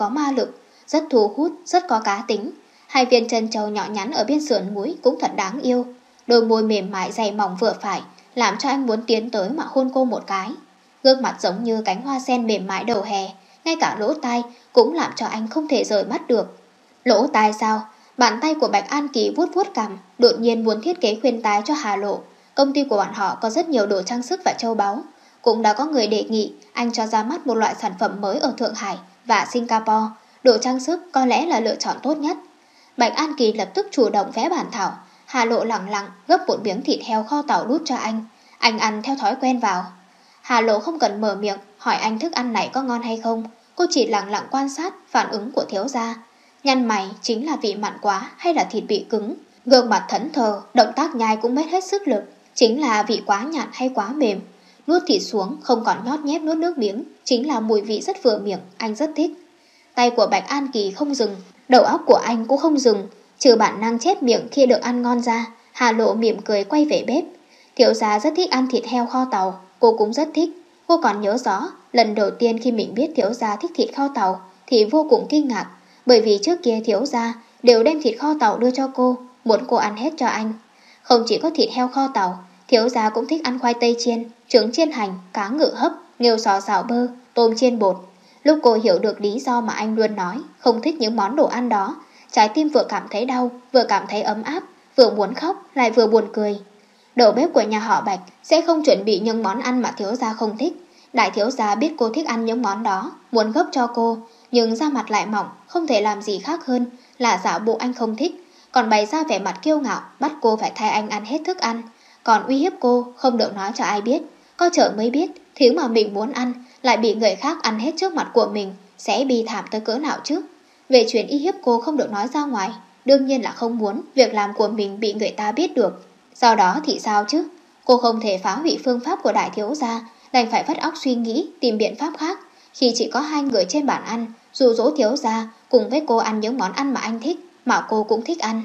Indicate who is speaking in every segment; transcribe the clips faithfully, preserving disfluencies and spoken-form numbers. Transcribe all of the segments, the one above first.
Speaker 1: có ma lực, rất thu hút, rất có cá tính. Hai viên chân châu nhỏ nhắn ở bên sườn mũi cũng thật đáng yêu. Đôi môi mềm mại dày mỏng vừa phải, làm cho anh muốn tiến tới mà hôn cô một cái. Gương mặt giống như cánh hoa sen mềm mại đầu hè, ngay cả lỗ tai cũng làm cho anh không thể rời mắt được. Lỗ tai sao? Bàn tay của Bạch An Kỳ vuốt vuốt cằm, đột nhiên muốn thiết kế khuyên tai cho Hà Lộ. Công ty của bọn họ có rất nhiều đồ trang sức và châu báu. Cũng đã có người đề nghị anh cho ra mắt một loại sản phẩm mới ở Thượng Hải và Singapore. Đồ trang sức có lẽ là lựa chọn tốt nhất. Bạch An Kỳ lập tức chủ động vẽ bản thảo. Hà Lộ lặng lặng gấp một miếng thịt heo kho tàu đút cho anh. Anh ăn theo thói quen vào. Hà Lộ không cần mở miệng hỏi anh thức ăn này có ngon hay không. Cô chỉ lặng lặng quan sát phản ứng của thiếu gia. Nhăn mày chính là vị mặn quá hay là thịt bị cứng. Gương mặt thẫn thờ, động tác nhai cũng mất hết sức lực. Chính là vị quá nhạt hay quá mềm. Nuốt thịt xuống không còn nhót nhép nuốt nước miếng. Chính là mùi vị rất vừa miệng, anh rất thích. Tay của Bạch An Kỳ không dừng, đầu óc của anh cũng không dừng. Trừ bản năng chép miệng khi được ăn ngon ra, Hà Lộ mỉm cười quay về bếp. Thiếu gia rất thích ăn thịt heo kho tàu, cô cũng rất thích. Cô còn nhớ rõ, lần đầu tiên khi mình biết thiếu gia thích thịt kho tàu thì vô cùng kinh ngạc. Bởi vì trước kia thiếu gia đều đem thịt kho tàu đưa cho cô, muốn cô ăn hết cho anh. Không chỉ có thịt heo kho tàu, thiếu gia cũng thích ăn khoai tây chiên, trứng chiên hành, cá ngự hấp, nghêu sò xào bơ, tôm chiên bột. Lúc cô hiểu được lý do mà anh luôn nói không thích những món đồ ăn đó, trái tim vừa cảm thấy đau, vừa cảm thấy ấm áp, vừa muốn khóc lại vừa buồn cười. Đầu bếp của nhà họ Bạch sẽ không chuẩn bị những món ăn mà thiếu gia không thích. Đại thiếu gia biết cô thích ăn những món đó, muốn gấp cho cô, nhưng da mặt lại mỏng, không thể làm gì khác hơn là giả bộ anh không thích, còn bày ra vẻ mặt kiêu ngạo, bắt cô phải thay anh ăn hết thức ăn, còn uy hiếp cô không được nói cho ai biết. Có chờ mới biết, thứ mà mình muốn ăn lại bị người khác ăn hết trước mặt của mình, sẽ bi thảm tới cỡ nào chứ. Về chuyện uy hiếp cô không được nói ra ngoài, đương nhiên là không muốn việc làm của mình bị người ta biết được. Sau đó thì sao chứ? Cô không thể phá hủy phương pháp của đại thiếu gia, đành phải vắt óc suy nghĩ tìm biện pháp khác. Khi chỉ có hai người trên bàn ăn, dụ dỗ thiếu gia cùng với cô ăn những món ăn mà anh thích, mà cô cũng thích ăn.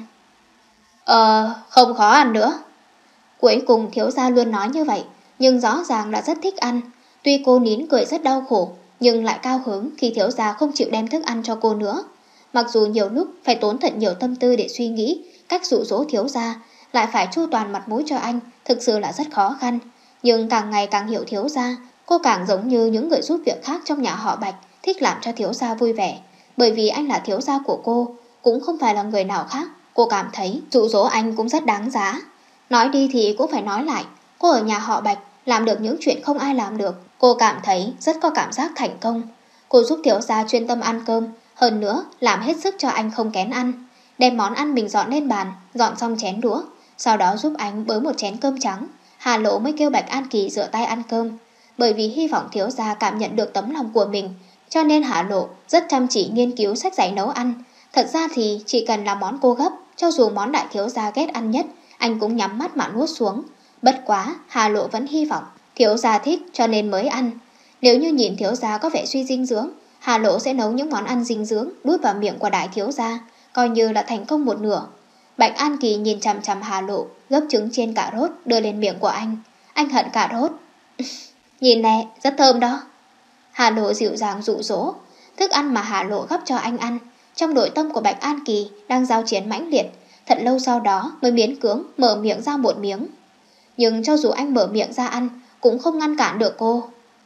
Speaker 1: Ờ, không khó ăn nữa. Cuối cùng thiếu gia luôn nói như vậy, nhưng rõ ràng là rất thích ăn. Tuy cô nín cười rất đau khổ, nhưng lại cao hứng khi thiếu gia không chịu đem thức ăn cho cô nữa. Mặc dù nhiều lúc phải tốn thật nhiều tâm tư để suy nghĩ cách dụ dỗ thiếu gia, lại phải chu toàn mặt mũi cho anh, thực sự là rất khó khăn. Nhưng càng ngày càng hiểu thiếu gia, cô càng giống như những người giúp việc khác trong nhà họ Bạch, thích làm cho thiếu gia vui vẻ. Bởi vì anh là thiếu gia của cô, cũng không phải là người nào khác. Cô cảm thấy dụ dỗ anh cũng rất đáng giá. Nói đi thì cũng phải nói lại, cô ở nhà họ Bạch làm được những chuyện không ai làm được. Cô cảm thấy rất có cảm giác thành công. Cô giúp thiếu gia chuyên tâm ăn cơm, hơn nữa làm hết sức cho anh không kén ăn. Đem món ăn mình dọn lên bàn, dọn xong chén đũa, sau đó giúp anh bới một chén cơm trắng. Hà Lộ mới kêu Bạch An Kỳ rửa tay ăn cơm. Bởi vì hy vọng thiếu gia cảm nhận được tấm lòng của mình, cho nên Hà Lộ rất chăm chỉ nghiên cứu sách giấy nấu ăn. Thật ra thì chỉ cần là món cô gấp, cho dù món đại thiếu gia ghét ăn nhất, anh cũng nhắm mắt mà nuốt xuống. Bất quá, Hà Lộ vẫn hy vọng thiếu gia thích cho nên mới ăn. Nếu như nhìn thiếu gia có vẻ suy dinh dưỡng, Hà Lộ sẽ nấu những món ăn dinh dưỡng đút vào miệng của đại thiếu gia, coi như là thành công một nửa. Bạch An Kỳ nhìn chằm chằm Hà Lộ, gấp trứng chiên cà rốt đưa lên miệng của anh. Anh hận cà rốt. Nhìn nè, rất thơm đó. Hà Lộ dịu dàng dụ dỗ. Thức ăn mà Hà Lộ gấp cho anh ăn, trong nội tâm của Bạch An Kỳ đang giao chiến mãnh liệt. Thật lâu sau đó mới miễn cưỡng mở miệng ra một miếng. Nhưng cho dù anh mở miệng ra ăn, cũng không ngăn cản được cô.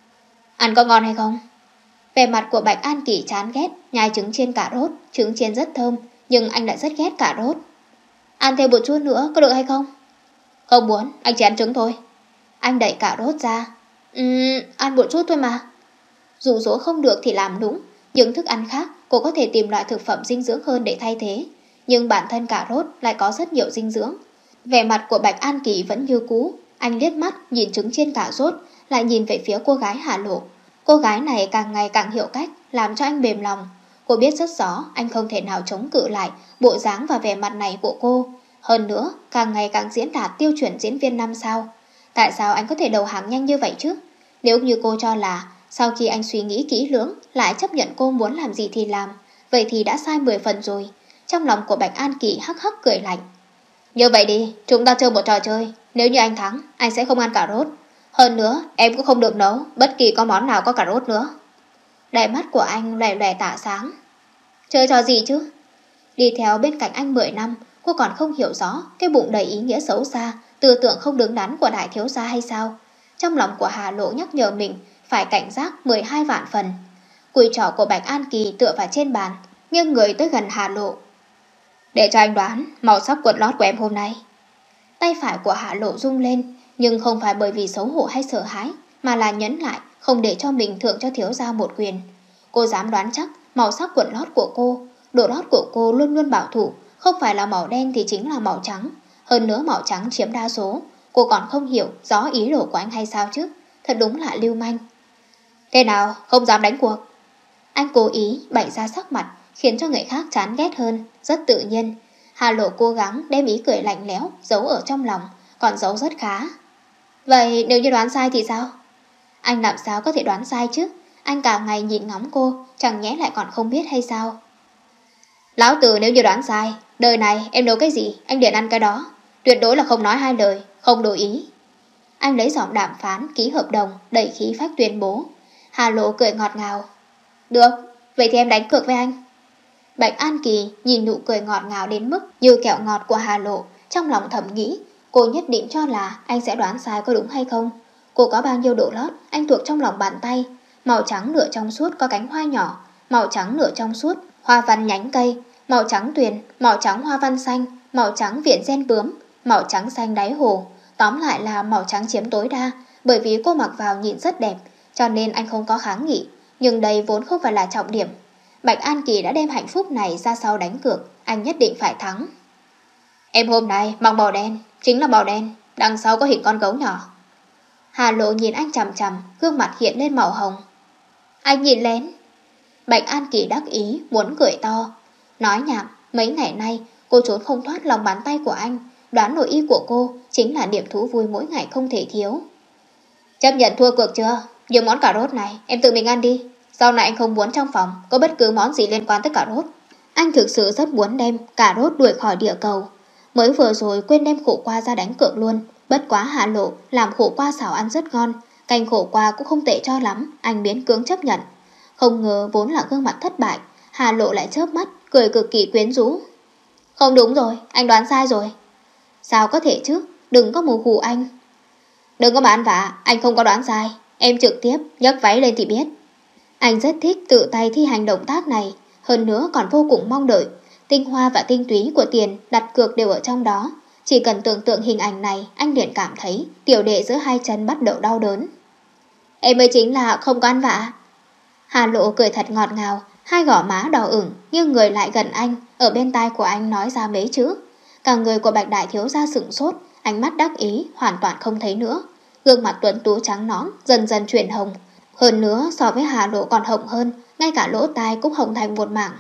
Speaker 1: Ăn có ngon hay không? Vẻ mặt của Bạch An Kỳ chán ghét, nhai trứng chiên cà rốt. Trứng chiên rất thơm, nhưng anh lại rất ghét cà rốt. Ăn thêm một chút nữa có được hay không? Không muốn, anh chỉ ăn trứng thôi. Anh đẩy cà rốt ra. Ừm, ăn một chút thôi mà. Dụ dỗ không được thì làm nũng. Những thức ăn khác cô có thể tìm loại thực phẩm dinh dưỡng hơn để thay thế, nhưng bản thân cà rốt lại có rất nhiều dinh dưỡng. Vẻ mặt của Bạch An Kỳ vẫn như cũ. Anh liếc mắt nhìn trứng chiên cà rốt, lại nhìn về phía cô gái Hà Lộ. Cô gái này càng ngày càng hiểu cách làm cho anh mềm lòng. Cô biết rất rõ anh không thể nào chống cự lại bộ dáng và vẻ mặt này của cô. Hơn nữa, càng ngày càng diễn đạt tiêu chuẩn diễn viên năm sao. Tại sao anh có thể đầu hàng nhanh như vậy chứ? Nếu như cô cho là sau khi anh suy nghĩ kỹ lưỡng lại chấp nhận cô muốn làm gì thì làm, vậy thì đã sai mười phần rồi. Trong lòng của Bạch An Kỳ hắc hắc cười lạnh. Như vậy đi, chúng ta chơi một trò chơi. Nếu như anh thắng, anh sẽ không ăn cà rốt. Hơn nữa, em cũng không được nấu bất kỳ có món nào có cà rốt nữa. Đáy mắt của anh lòe lòe tỏa sáng. Chơi trò gì chứ? Đi theo bên cạnh anh mười năm, cô còn không hiểu rõ cái bụng đầy ý nghĩa xấu xa, tư tưởng không đứng đắn của đại thiếu gia hay sao? Trong lòng của Hà Lộ nhắc nhở mình phải cảnh giác mười hai vạn phần. Cùi trỏ của Bạch An Kỳ tựa vào trên bàn, nghiêng người tới gần Hà Lộ. Để cho anh đoán màu sắc quần lót của em hôm nay. Tay phải của Hà Lộ rung lên, nhưng không phải bởi vì xấu hổ hay sợ hãi, mà là nhấn lại không để cho mình thượng cho thiếu gia một quyền. Cô dám đoán chắc màu sắc quần lót của cô, đồ lót của cô luôn luôn bảo thủ, không phải là màu đen thì chính là màu trắng. Hơn nữa màu trắng chiếm đa số. Cô còn không hiểu rõ ý đồ của anh hay sao chứ? Thật đúng là lưu manh. Thế nào, không dám đánh cuộc? Anh cố ý bày ra sắc mặt, khiến cho người khác chán ghét hơn, rất tự nhiên. Hà Lộ cố gắng đem ý cười lạnh lẽo giấu ở trong lòng, còn giấu rất khá. Vậy nếu như đoán sai thì sao? Anh làm sao có thể đoán sai chứ? Anh cả ngày nhìn ngóng cô, chẳng nhẽ lại còn không biết hay sao? Lão tử nếu như đoán sai, đời này em nấu cái gì, anh liền ăn cái đó. Tuyệt đối là không nói hai lời, không đổi ý. Anh lấy giọng đàm phán, ký hợp đồng, đẩy khí phách tuyên bố. Hà Lộ cười ngọt ngào. Được, vậy thì em đánh cược với anh. Bạch An Kỳ nhìn nụ cười ngọt ngào đến mức như kẹo ngọt của Hà Lộ, trong lòng thầm nghĩ, cô nhất định cho là anh sẽ đoán sai có đúng hay không. Cô có bao nhiêu độ lót, anh thuộc trong lòng bàn tay. Màu trắng nửa trong suốt có cánh hoa nhỏ, màu trắng nửa trong suốt, hoa văn nhánh cây, màu trắng tuyền, màu trắng hoa văn xanh, màu trắng viền gen bướm, màu trắng xanh đáy hồ. Tóm lại là màu trắng chiếm tối đa, bởi vì cô mặc vào nhìn rất đẹp, cho nên anh không có kháng nghị. Nhưng đây vốn không phải là trọng điểm. Bạch An Kỳ đã đem hạnh phúc này ra sau đánh cược, anh nhất định phải thắng. Em hôm nay mặc màu đen, chính là màu đen, đằng sau có hình con gấu nhỏ. Hà Lộ nhìn anh chằm chằm, gương mặt hiện lên màu hồng. Anh nhìn lén. Bạch An Kỳ đắc ý, muốn cười to. Nói nhảm, mấy ngày nay cô trốn không thoát lòng bàn tay của anh. Đoán nội ý của cô chính là niềm thú vui mỗi ngày không thể thiếu. Chấp nhận thua cuộc chưa? Những món cà rốt này em tự mình ăn đi. Sau này anh không muốn trong phòng có bất cứ món gì liên quan tới cà rốt. Anh thực sự rất muốn đem cà rốt đuổi khỏi địa cầu. Mới vừa rồi quên đem khổ qua ra đánh cược luôn. Bất quá Hà Lộ làm khổ qua xào ăn rất ngon. Canh khổ qua cũng không tệ cho lắm. Anh miễn cưỡng chấp nhận. Không ngờ vốn là gương mặt thất bại, Hà Lộ lại chớp mắt, cười cực kỳ quyến rũ. Không đúng rồi, anh đoán sai rồi. Sao có thể chứ, đừng có mù hù anh. Đừng có mà ăn vạ, anh không có đoán sai. Em trực tiếp nhấc váy lên thì biết. Anh rất thích tự tay thi hành động tác này, hơn nữa còn vô cùng mong đợi. Tinh hoa và tinh túy của tiền đặt cược đều ở trong đó. Chỉ cần tưởng tượng hình ảnh này, anh liền cảm thấy tiểu đệ giữa hai chân bắt đầu đau đớn. Em mới chính là không có ăn vạ. Hà Lộ cười thật ngọt ngào, hai gò má đỏ ửng, nhưng người lại gần anh, ở bên tai của anh nói ra mấy chữ. Cả người của Bạch Đại Thiếu gia sửng sốt, ánh mắt đắc ý, hoàn toàn không thấy nữa. Gương mặt tuấn tú trắng nõn, dần dần chuyển hồng. Hơn nữa so với Hà Lộ còn hồng hơn, ngay cả lỗ tai cũng hồng thành một mảng.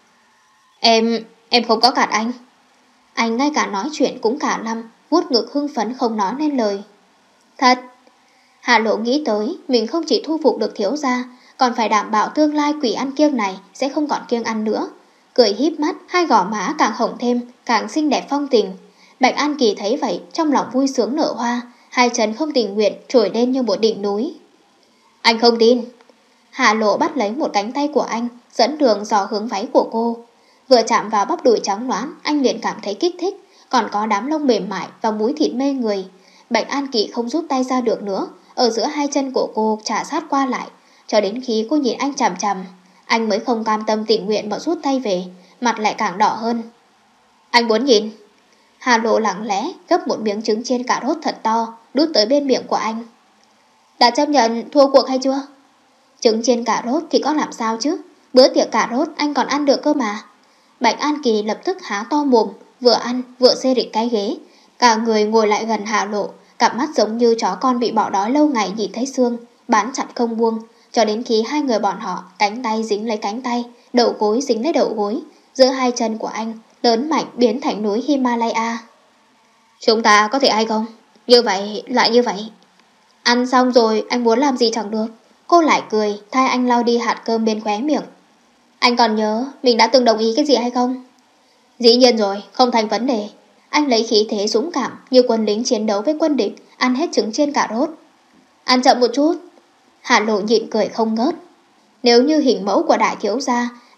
Speaker 1: Em, em không có gạt anh. Anh ngay cả nói chuyện cũng cả lăm, vuốt ngực hưng phấn không nói nên lời. Thật. Hà Lộ nghĩ tới, mình không chỉ thu phục được thiếu gia, còn phải đảm bảo tương lai quỷ ăn kiêng này sẽ không còn kiêng ăn nữa. Cười híp mắt, hai gò má càng hồng thêm, càng xinh đẹp phong tình. Bạch An Kỳ thấy vậy, trong lòng vui sướng nở hoa, hai chân không tình nguyện trồi lên như một đỉnh núi. Anh không tin. Hà Lộ bắt lấy một cánh tay của anh, dẫn đường dò hướng váy của cô. Vừa chạm vào bắp đùi trắng loáng, anh liền cảm thấy kích thích, còn có đám lông mềm mại và múi thịt mê người. Bạch An Kỳ không rút tay ra được nữa, ở giữa hai chân của cô chà sát qua lại, cho đến khi cô nhìn anh chằm chằm, anh mới không cam tâm tình nguyện mà rút tay về, mặt lại càng đỏ hơn. Anh muốn nhìn. Hà Lộ lặng lẽ gấp một miếng trứng chiên cà rốt thật to, đút tới bên miệng của anh. Đã chấp nhận thua cuộc hay chưa? Trứng chiên cà rốt thì có làm sao chứ, bữa tiệc cà rốt anh còn ăn được cơ mà. Bạch An Kỳ lập tức há to mồm, vừa ăn vừa xê rịch cái ghế. Cả người ngồi lại gần Hà Lộ, cặp mắt giống như chó con bị bỏ đói lâu ngày nhìn thấy xương, bám chặt không buông, cho đến khi hai người bọn họ cánh tay dính lấy cánh tay, đầu gối dính lấy đầu gối, giữa hai chân của anh lớn mạnh biến thành núi Himalaya. Chúng ta có thể hay không? Như vậy lại như vậy. Ăn xong rồi anh muốn làm gì chẳng được. Cô lại cười, thay anh lau đi hạt cơm bên khóe miệng. Anh còn nhớ mình đã từng đồng ý cái gì hay không? Dĩ nhiên rồi, không thành vấn đề. Anh lấy khí thế dũng cảm như quân lính chiến đấu với quân địch, ăn hết trứng chiên cà rốt. Ăn chậm một chút. Hà Lộ nhịn cười không ngớt. Nếu như hình mẫu của đại thiếu gia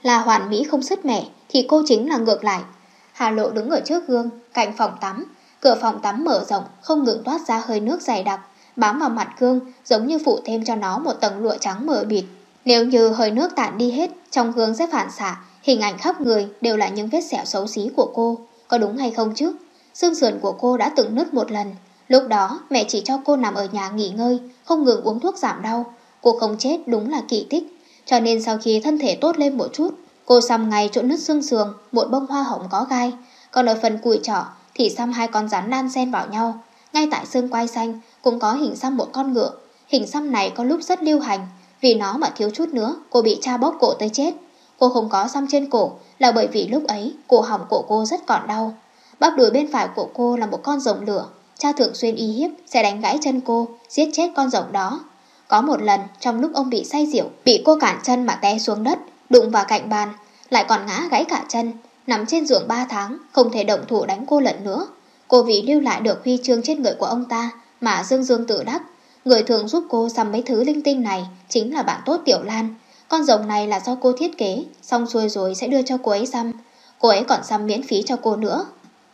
Speaker 1: là hoàn mỹ không sứt mẻ thì cô chính là ngược lại. Hà Lộ đứng ở trước gương, cạnh phòng tắm. Cửa phòng tắm mở rộng, không ngừng toát ra hơi nước dày đặc, bám vào mặt gương giống như phủ thêm cho nó một tầng lụa trắng mờ bịt. Nếu như hơi nước tản đi hết, trong gương sẽ phản xạ, hình ảnh khắp người đều là những vết sẹo xấu xí của cô. Có đúng hay không chứ? Xương sườn của cô đã từng nứt một lần. Lúc đó mẹ chỉ cho cô nằm ở nhà nghỉ ngơi, không ngừng uống thuốc giảm đau. Cô không chết đúng là kỳ tích. Cho nên sau khi thân thể tốt lên một chút, cô xăm ngay chỗ nứt xương sườn một bông hoa hồng có gai. Còn ở phần cùi trỏ thì xăm hai con rắn đan xen vào nhau. Ngay tại xương quai xanh cũng có hình xăm một con ngựa. Hình xăm này có lúc rất lưu hành, vì nó mà thiếu chút nữa cô bị cha bóp cổ tới chết. Cô không có xăm trên cổ là bởi vì lúc ấy cổ họng của cô rất còn đau. Bắp đùi bên phải của cô là một con rồng lửa. Cha thường xuyên uy hiếp sẽ đánh gãy chân cô, giết chết con rồng đó. Có một lần trong lúc ông bị say rượu, bị cô cản chân mà té xuống đất, đụng vào cạnh bàn, lại còn ngã gãy cả chân. Nằm trên giường ba tháng, không thể động thủ đánh cô lần nữa. Cô vì lưu lại được huy chương trên người của ông ta mà dương dương tự đắc. Người thường giúp cô xăm mấy thứ linh tinh này chính là bạn tốt Tiểu Lan. Con rồng này là do cô thiết kế, xong xuôi rồi sẽ đưa cho cô ấy xăm. Cô ấy còn xăm miễn phí cho cô nữa.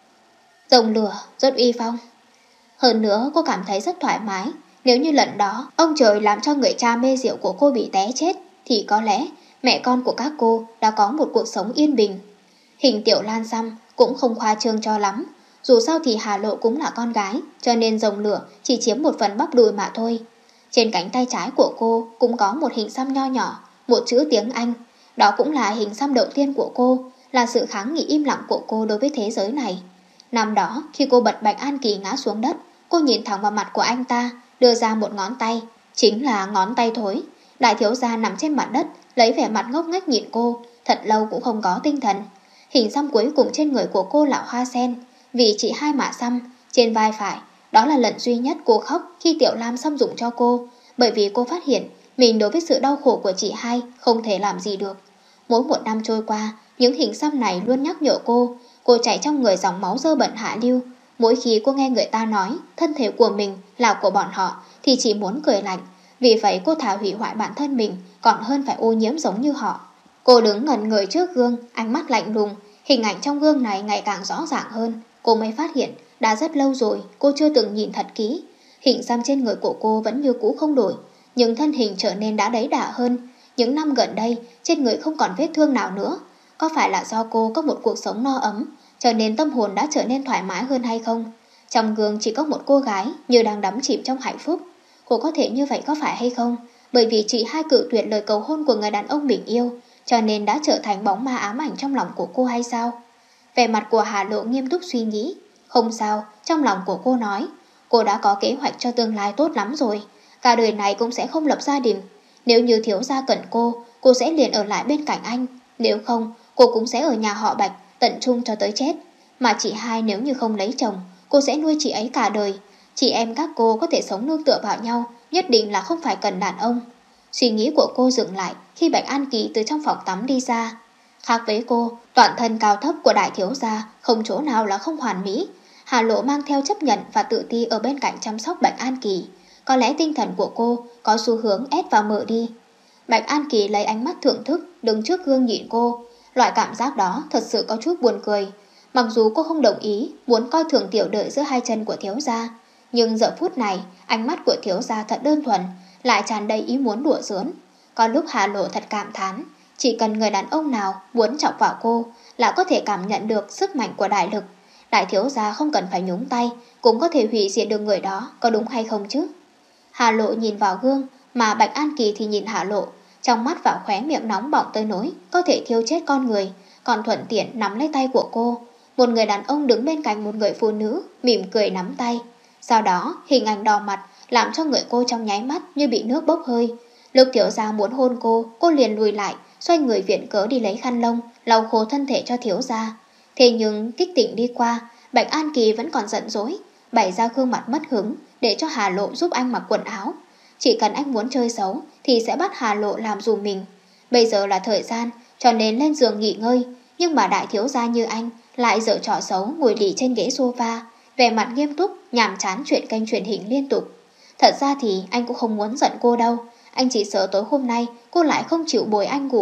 Speaker 1: Rồng lửa, rất uy phong. Hơn nữa cô cảm thấy rất thoải mái. Nếu như lần đó ông trời làm cho người cha mê rượu của cô bị té chết, thì có lẽ mẹ con của các cô đã có một cuộc sống yên bình. Hình Tiểu Lan xăm cũng không khoa trương cho lắm. Dù sao thì Hà Lộ cũng là con gái, cho nên rồng lửa chỉ chiếm một phần bắp đùi mà thôi. Trên cánh tay trái của cô cũng có một hình xăm nho nhỏ, một chữ tiếng Anh. Đó cũng là hình xăm đầu tiên của cô, là sự kháng nghị im lặng của cô đối với thế giới này. Năm đó khi cô bật Bạch An Kỳ ngã xuống đất, cô nhìn thẳng vào mặt của anh ta, đưa ra một ngón tay, chính là ngón tay thối. Đại thiếu gia nằm trên mặt đất, lấy vẻ mặt ngốc nghếch nhìn cô, thật lâu cũng không có tinh thần. Hình xăm cuối cùng trên người của cô là hoa sen, vì chỉ hai mả xăm trên vai phải. Đó là lần duy nhất cô khóc khi Tiểu Lam xăm dụng cho cô, bởi vì cô phát hiện mình đối với sự đau khổ của chị hai không thể làm gì được. Mỗi một năm trôi qua, những hình xăm này luôn nhắc nhở cô. Cô chảy trong người dòng máu dơ bẩn hạ lưu. Mỗi khi cô nghe người ta nói thân thể của mình là của bọn họ thì chỉ muốn cười lạnh. Vì vậy cô thà hủy hoại bản thân mình còn hơn phải ô nhiễm giống như họ. Cô đứng ngẩn người trước gương, ánh mắt lạnh lùng. Hình ảnh trong gương này ngày càng rõ ràng hơn. Cô mới phát hiện đã rất lâu rồi cô chưa từng nhìn thật kỹ. Hình xăm trên người của cô vẫn như cũ không đổi, nhưng thân hình trở nên đã đẫy đà hơn. Những năm gần đây trên người không còn vết thương nào nữa. Có phải là do cô có một cuộc sống no ấm, cho nên tâm hồn đã trở nên thoải mái hơn hay không? Trong gương chỉ có một cô gái như đang đắm chìm trong hạnh phúc. Cô có thể như vậy có phải hay không? Bởi vì chị hai cự tuyệt lời cầu hôn của người đàn ông mình yêu, cho nên đã trở thành bóng ma ám ảnh trong lòng của cô hay sao? Vẻ mặt của Hà Lộ nghiêm túc suy nghĩ. Không sao, trong lòng của cô nói, cô đã có kế hoạch cho tương lai tốt lắm rồi. Cả đời này cũng sẽ không lập gia đình. Nếu như thiếu gia cần cô, cô sẽ liền ở lại bên cạnh anh. Nếu không, cô cũng sẽ ở nhà họ Bạch tận trung cho tới chết. Mà chị hai nếu như không lấy chồng, cô sẽ nuôi chị ấy cả đời. Chị em các cô có thể sống nương tựa vào nhau, nhất định là không phải cần đàn ông. Suy nghĩ của cô dừng lại khi Bạch An Kỳ từ trong phòng tắm đi ra. Khác với cô, toàn thân cao thấp của đại thiếu gia không chỗ nào là không hoàn mỹ. Hà Lộ mang theo chấp nhận và tự ti ở bên cạnh chăm sóc Bạch An Kỳ. Có lẽ tinh thần của cô có xu hướng ép và mở đi. Bạch An Kỳ lấy ánh mắt thưởng thức đứng trước gương nhìn cô. Loại cảm giác đó thật sự có chút buồn cười. Mặc dù cô không đồng ý muốn coi thường tiểu đợi giữa hai chân của thiếu gia, nhưng giờ phút này ánh mắt của thiếu gia thật đơn thuần, lại tràn đầy ý muốn đùa giỡn. Có lúc Hà Lộ thật cảm thán, chỉ cần người đàn ông nào muốn chọc vào cô là có thể cảm nhận được sức mạnh của đại lực. Đại thiếu gia không cần phải nhúng tay cũng có thể hủy diệt được người đó, có đúng hay không chứ? Hà Lộ nhìn vào gương, mà Bạch An Kỳ thì nhìn Hà Lộ, trong mắt và khóe miệng nóng bỏng tới nỗi có thể thiêu chết con người, còn thuận tiện nắm lấy tay của cô. Một người đàn ông đứng bên cạnh một người phụ nữ mỉm cười nắm tay. Sau đó hình ảnh đỏ mặt làm cho người cô trong nháy mắt như bị nước bốc hơi. Lúc thiếu gia muốn hôn cô, cô liền lùi lại, xoay người viện cớ đi lấy khăn lông lau khô thân thể cho thiếu gia. Thế nhưng kích tỉnh đi qua, Bạch An Kỳ vẫn còn giận dỗi, bày ra gương mặt mất hứng để cho Hà Lộ giúp anh mặc quần áo. Chỉ cần anh muốn chơi xấu thì sẽ bắt Hà Lộ làm dùm mình. Bây giờ là thời gian, cho nên lên giường nghỉ ngơi. Nhưng mà đại thiếu gia như anh lại giở trò xấu ngồi lì trên ghế sofa, vẻ mặt nghiêm túc, nhàm chán chuyện kênh truyền hình liên tục. Thật ra thì anh cũng không muốn giận cô đâu. Anh chỉ sợ tối hôm nay cô lại không chịu bồi anh ngủ.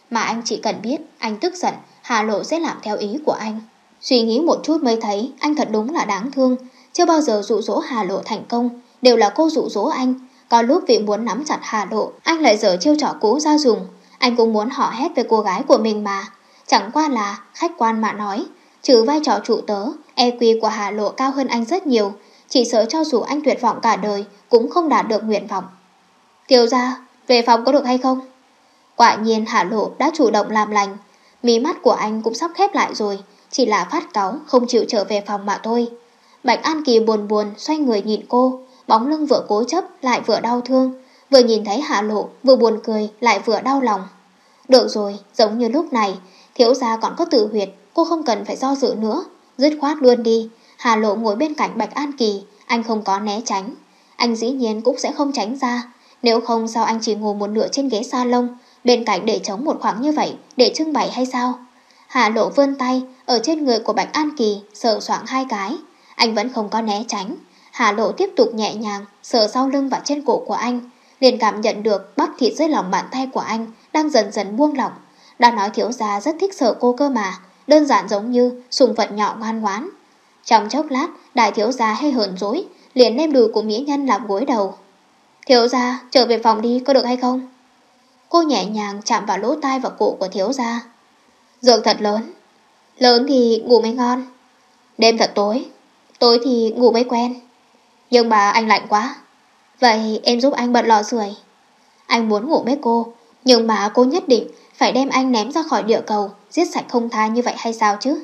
Speaker 1: Mà anh chỉ cần biết anh tức giận, Hà Lộ sẽ làm theo ý của anh. Suy nghĩ một chút mới thấy anh thật đúng là đáng thương. Chưa bao giờ dụ dỗ Hà Lộ thành công, đều là cô dụ dỗ anh. Có lúc vì muốn nắm chặt Hà Lộ, anh lại giở chiêu trò cũ ra dùng. Anh cũng muốn hò hét về cô gái của mình mà. Chẳng qua là khách quan mà nói, trừ vai trò chủ tớ, e quy của Hà Lộ cao hơn anh rất nhiều. Chỉ sợ cho dù anh tuyệt vọng cả đời cũng không đạt được nguyện vọng. Thiếu gia, về phòng có được hay không? Quả nhiên Hà Lộ đã chủ động làm lành. Mí mắt của anh cũng sắp khép lại rồi, chỉ là phát cáu không chịu trở về phòng mà thôi. Bạch An Kỳ buồn buồn xoay người nhìn cô, bóng lưng vừa cố chấp lại vừa đau thương. Vừa nhìn thấy Hà Lộ vừa buồn cười lại vừa đau lòng. Được rồi, giống như lúc này, thiếu gia còn có tự huyệt, cô không cần phải do dự nữa, dứt khoát luôn đi. Hà Lộ ngồi bên cạnh Bạch An Kỳ, anh không có né tránh. Anh dĩ nhiên cũng sẽ không tránh ra. Nếu không sao anh chỉ ngồi một nửa trên ghế salon, bên cạnh để trống một khoảng như vậy để trưng bày hay sao? Hà Lộ vươn tay ở trên người của Bạch An Kỳ sờ soạng hai cái. Anh vẫn không có né tránh. Hà Lộ tiếp tục nhẹ nhàng sờ sau lưng và trên cổ của anh, liền cảm nhận được bắp thịt dưới lòng bàn tay của anh đang dần dần buông lỏng. Đã nói thiếu gia rất thích sờ cô cơ mà, đơn giản giống như sùng vật nhỏ ngoan ngoãn. Trong chốc lát, đại thiếu gia hay hờn dỗi, liền đem đùi của mỹ nhân làm gối đầu. Thiếu gia, trở về phòng đi, có được hay không? Cô nhẹ nhàng chạm vào lỗ tai và cổ của thiếu gia. Giường thật lớn. Lớn thì ngủ mới ngon. Đêm thật tối. Tối thì ngủ mới quen. Nhưng mà anh lạnh quá. Vậy em giúp anh bật lò sưởi. Anh muốn ngủ với cô, nhưng mà cô nhất định phải đem anh ném ra khỏi địa cầu, giết sạch không tha như vậy hay sao chứ?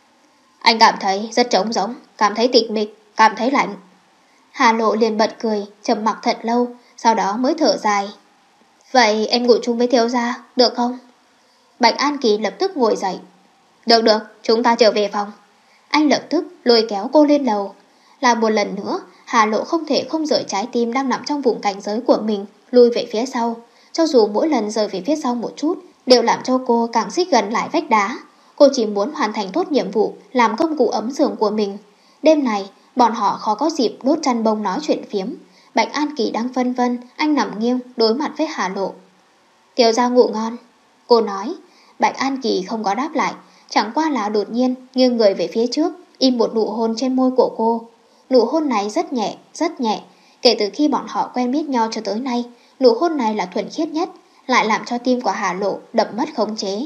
Speaker 1: Anh cảm thấy rất trống rỗng, cảm thấy tịch mịch, cảm thấy lạnh. Hà Lộ liền bật cười, trầm mặc thật lâu, sau đó mới thở dài. Vậy em ngủ chung với thiếu gia, được không? Bạch An Kỳ lập tức ngồi dậy. Được được, chúng ta trở về phòng. Anh lập tức lôi kéo cô lên lầu. Là một lần nữa, Hà Lộ không thể không rời trái tim đang nằm trong vùng cảnh giới của mình lùi về phía sau. Cho dù mỗi lần rời về phía sau một chút, đều làm cho cô càng xích gần lại vách đá. Cô chỉ muốn hoàn thành tốt nhiệm vụ, làm công cụ ấm giường của mình. Đêm này, bọn họ khó có dịp đốt chăn bông nói chuyện phiếm. Bạch An Kỳ đang phân vân, anh nằm nghiêng đối mặt với Hà Lộ. Thiếu gia ngủ ngon. Cô nói. Bạch An Kỳ không có đáp lại, chẳng qua là đột nhiên nghiêng người về phía trước, im một nụ hôn trên môi của cô. Nụ hôn này rất nhẹ, rất nhẹ. Kể từ khi bọn họ quen biết nhau cho tới nay, nụ hôn này là thuần khiết nhất, lại làm cho tim của Hà Lộ đập mất khống chế.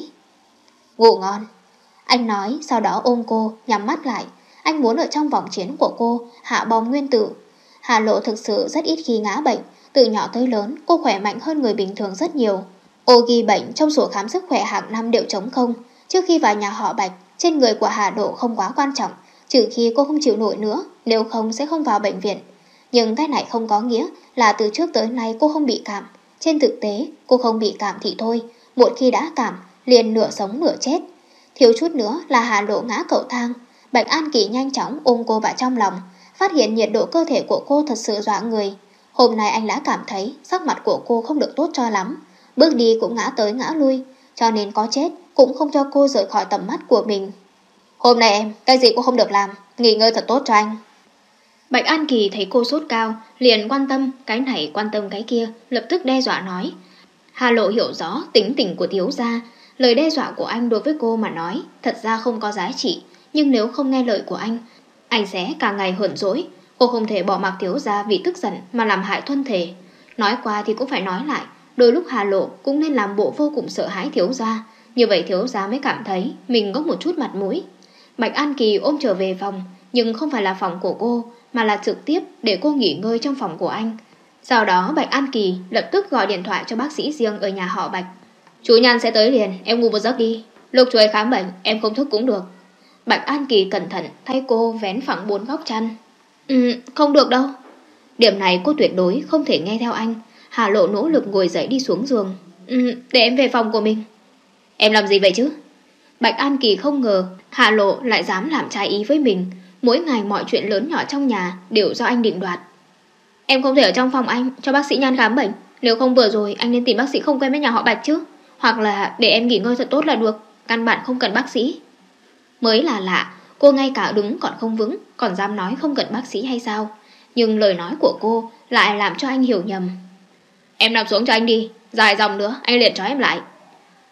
Speaker 1: Ngủ ngon. Anh nói, sau đó ôm cô, nhắm mắt lại. Anh muốn ở trong vòng chiến của cô hạ bom nguyên tử. Hà Lộ thực sự rất ít khi ngã bệnh. Từ nhỏ tới lớn, cô khỏe mạnh hơn người bình thường rất nhiều. Ô ghi bệnh trong sổ khám sức khỏe hàng năm đều trống không. Trước khi vào nhà họ Bạch, trên người của Hà Lộ không quá quan trọng, trừ khi cô không chịu nổi nữa, nếu không sẽ không vào bệnh viện. Nhưng cái này không có nghĩa là từ trước tới nay cô không bị cảm. Trên thực tế, cô không bị cảm thì thôi, một khi đã cảm, liền nửa sống nửa chết. Thiếu chút nữa là Hà Lộ ngã cầu thang. Bạch An Kỳ nhanh chóng ôm cô vào trong lòng, phát hiện nhiệt độ cơ thể của cô thật sự dọa người. Hôm nay anh đã cảm thấy sắc mặt của cô không được tốt cho lắm, bước đi cũng ngã tới ngã lui, cho nên có chết cũng không cho cô rời khỏi tầm mắt của mình. Hôm nay em, cái gì cũng không được làm, nghỉ ngơi thật tốt cho anh. Bạch An Kỳ thấy cô sốt cao, liền quan tâm cái này quan tâm cái kia, lập tức đe dọa nói. Hà Lộ hiểu rõ tính tình của thiếu gia, lời đe dọa của anh đối với cô mà nói thật ra không có giá trị, nhưng nếu không nghe lời của anh, anh sẽ càng ngày hờn dỗi. Cô không thể bỏ mặc thiếu gia vì tức giận mà làm hại thân thể. Nói qua thì cũng phải nói lại, đôi lúc Hà Lộ cũng nên làm bộ vô cùng sợ hãi thiếu gia, như vậy thiếu gia mới cảm thấy mình có một chút mặt mũi. Bạch An Kỳ ôm trở về phòng, nhưng không phải là phòng của cô, mà là trực tiếp để cô nghỉ ngơi trong phòng của anh. Sau đó Bạch An Kỳ lập tức gọi điện thoại cho bác sĩ riêng ở nhà họ Bạch. Chú Nhan sẽ tới liền, em ngủ một giấc đi. Lúc chú ấy khám bệnh, em không thức cũng được. Bạch An Kỳ cẩn thận thay cô vén phẳng bốn góc chăn. Ừ, không được đâu. Điểm này cô tuyệt đối không thể nghe theo anh. Hà Lộ nỗ lực ngồi dậy đi xuống giường. Ừ, để em về phòng của mình. Em làm gì vậy chứ? Bạch An Kỳ không ngờ Hà Lộ lại dám làm trái ý với mình. Mỗi ngày mọi chuyện lớn nhỏ trong nhà đều do anh định đoạt. Em không thể ở trong phòng anh cho bác sĩ Nhan khám bệnh. Nếu không vừa rồi anh nên tìm bác sĩ không quen với nhà họ Bạch chứ. Hoặc là để em nghỉ ngơi thật tốt là được, căn bản không cần bác sĩ. Mới là lạ, cô ngay cả đứng còn không vững, còn dám nói không cần bác sĩ hay sao? Nhưng lời nói của cô lại làm cho anh hiểu nhầm. Em nằm xuống cho anh đi, dài dòng nữa anh liền trói em lại.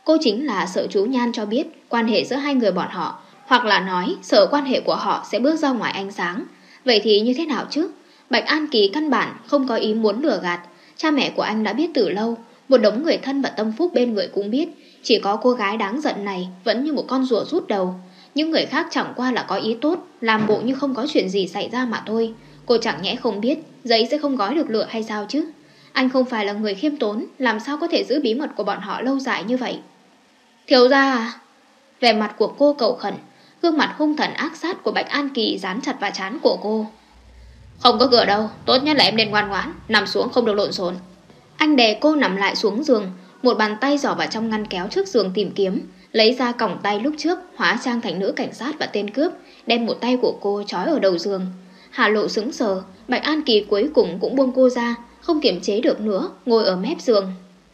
Speaker 1: Cô chính là sợ chú Nhan cho biết quan hệ giữa hai người bọn họ, hoặc là nói sợ quan hệ của họ sẽ bước ra ngoài ánh sáng. Vậy thì như thế nào chứ? Bạch An Kỳ căn bản không có ý muốn lừa gạt. Cha mẹ của anh đã biết từ lâu, một đống người thân và tâm phúc bên người cũng biết. Chỉ có cô gái đáng giận này vẫn như một con rùa rút đầu. Những người khác chẳng qua là có ý tốt, làm bộ như không có chuyện gì xảy ra mà thôi. Cô chẳng nhẽ không biết giấy sẽ không gói được lửa hay sao chứ? Anh không phải là người khiêm tốn, làm sao có thể giữ bí mật của bọn họ lâu dài như vậy? Thiếu gia à? Vẻ mặt của cô cầu khẩn, gương mặt hung thần ác sát của Bạch An Kỳ dán chặt vào trán của cô. Không có cửa đâu, tốt nhất là em nên ngoan ngoãn, nằm xuống không được lộn xộn. Anh đè cô nằm lại xuống giường, một bàn tay giỏ vào trong ngăn kéo trước giường tìm kiếm, lấy ra còng tay lúc trước hóa trang thành nữ cảnh sát và tên cướp, đem một tay của cô trói ở đầu giường. Hà Lộ sững sờ, Bạch An Kỳ cuối cùng cũng buông cô ra, không kiềm chế được nữa, ngồi ở mép giường.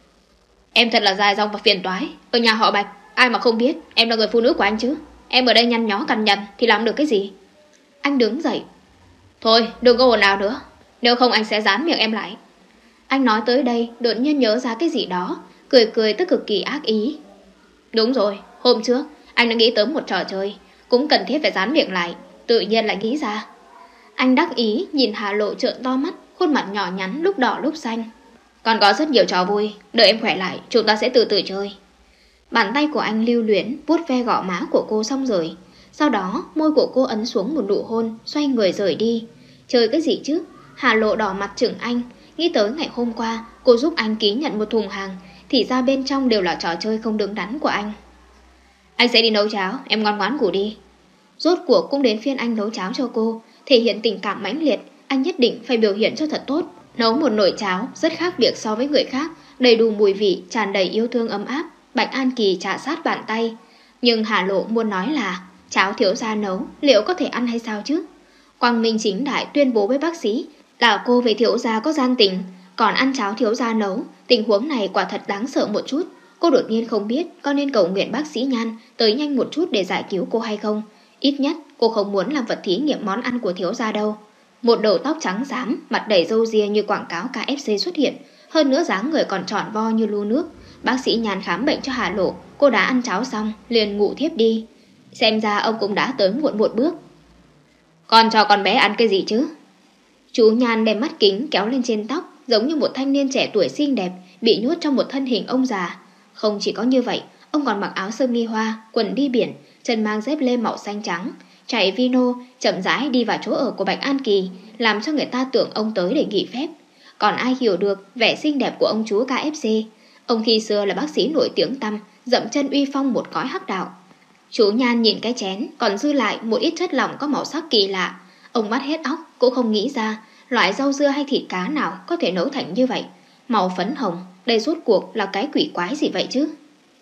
Speaker 1: Em thật là dài dòng và phiền toái. Ở nhà họ Bạch, ai mà không biết em là người phụ nữ của anh chứ? Em ở đây nhăn nhó cằn nhằn thì làm được cái gì? Anh đứng dậy. Thôi, đừng có ồn ào nữa, nếu không anh sẽ dán miệng em lại. Anh nói tới đây, đột nhiên nhớ ra cái gì đó, cười cười tức cực kỳ ác ý. Đúng rồi, hôm trước anh đã nghĩ tới một trò chơi, cũng cần thiết phải dán miệng lại, tự nhiên lại nghĩ ra. Anh đắc ý nhìn Hà Lộ trợn to mắt, khuôn mặt nhỏ nhắn lúc đỏ lúc xanh. Còn có rất nhiều trò vui, đợi em khỏe lại chúng ta sẽ từ từ chơi. Bàn tay của anh lưu luyến vuốt ve gò má của cô xong rồi. Sau đó môi của cô ấn xuống một nụ hôn, xoay người rời đi. Chơi cái gì chứ? Hà Lộ đỏ mặt chừng anh, nghĩ tới ngày hôm qua cô giúp anh ký nhận một thùng hàng, thì ra bên trong đều là trò chơi không đứng đắn của anh. Anh sẽ đi nấu cháo, em ngoan ngoãn ngủ đi. Rốt cuộc cũng đến phiên anh nấu cháo cho cô, thể hiện tình cảm mãnh liệt. Anh nhất định phải biểu hiện cho thật tốt. Nấu một nồi cháo rất khác biệt so với người khác, đầy đủ mùi vị, tràn đầy yêu thương ấm áp. Bạch An Kỳ chà sát bàn tay. Nhưng Hà Lộ muốn nói là cháo thiếu gia nấu liệu có thể ăn hay sao chứ? Quang Minh chính đại tuyên bố với bác sĩ là cô với thiếu gia có gian tình, còn ăn cháo thiếu gia nấu. Tình huống này quả thật đáng sợ một chút. Cô đột nhiên không biết có nên cầu nguyện bác sĩ Nhan tới nhanh một chút để giải cứu cô hay không. Ít nhất cô không muốn làm vật thí nghiệm món ăn của thiếu gia đâu. Một đầu tóc trắng xám, mặt đầy râu ria như quảng cáo ca ép xê xuất hiện, hơn nữa dáng người còn tròn vo như lu nước. Bác sĩ Nhan khám bệnh cho Hà Lộ, cô đã ăn cháo xong liền ngủ thiếp đi. Xem ra ông cũng đã tới muộn một bước. Con cho con bé ăn cái gì chứ? Chú Nhan đem mắt kính kéo lên trên tóc, giống như một thanh niên trẻ tuổi xinh đẹp bị nhốt trong một thân hình ông già. Không chỉ có như vậy, ông còn mặc áo sơ mi hoa, quần đi biển, chân mang dép lê màu xanh trắng, chạy vino, chậm rãi đi vào chỗ ở của Bạch An Kỳ, làm cho người ta tưởng ông tới để nghỉ phép. Còn ai hiểu được vẻ xinh đẹp của ông chú ca ép xê. Ông khi xưa là bác sĩ nổi tiếng tăm, dậm chân uy phong một cõi hắc đạo. Chú Nhan nhìn cái chén còn dư lại một ít chất lỏng có màu sắc kỳ lạ. Ông vắt hết óc cũng không nghĩ ra loại rau dưa hay thịt cá nào có thể nấu thành như vậy. Màu phấn hồng, đây rốt cuộc là cái quỷ quái gì vậy chứ?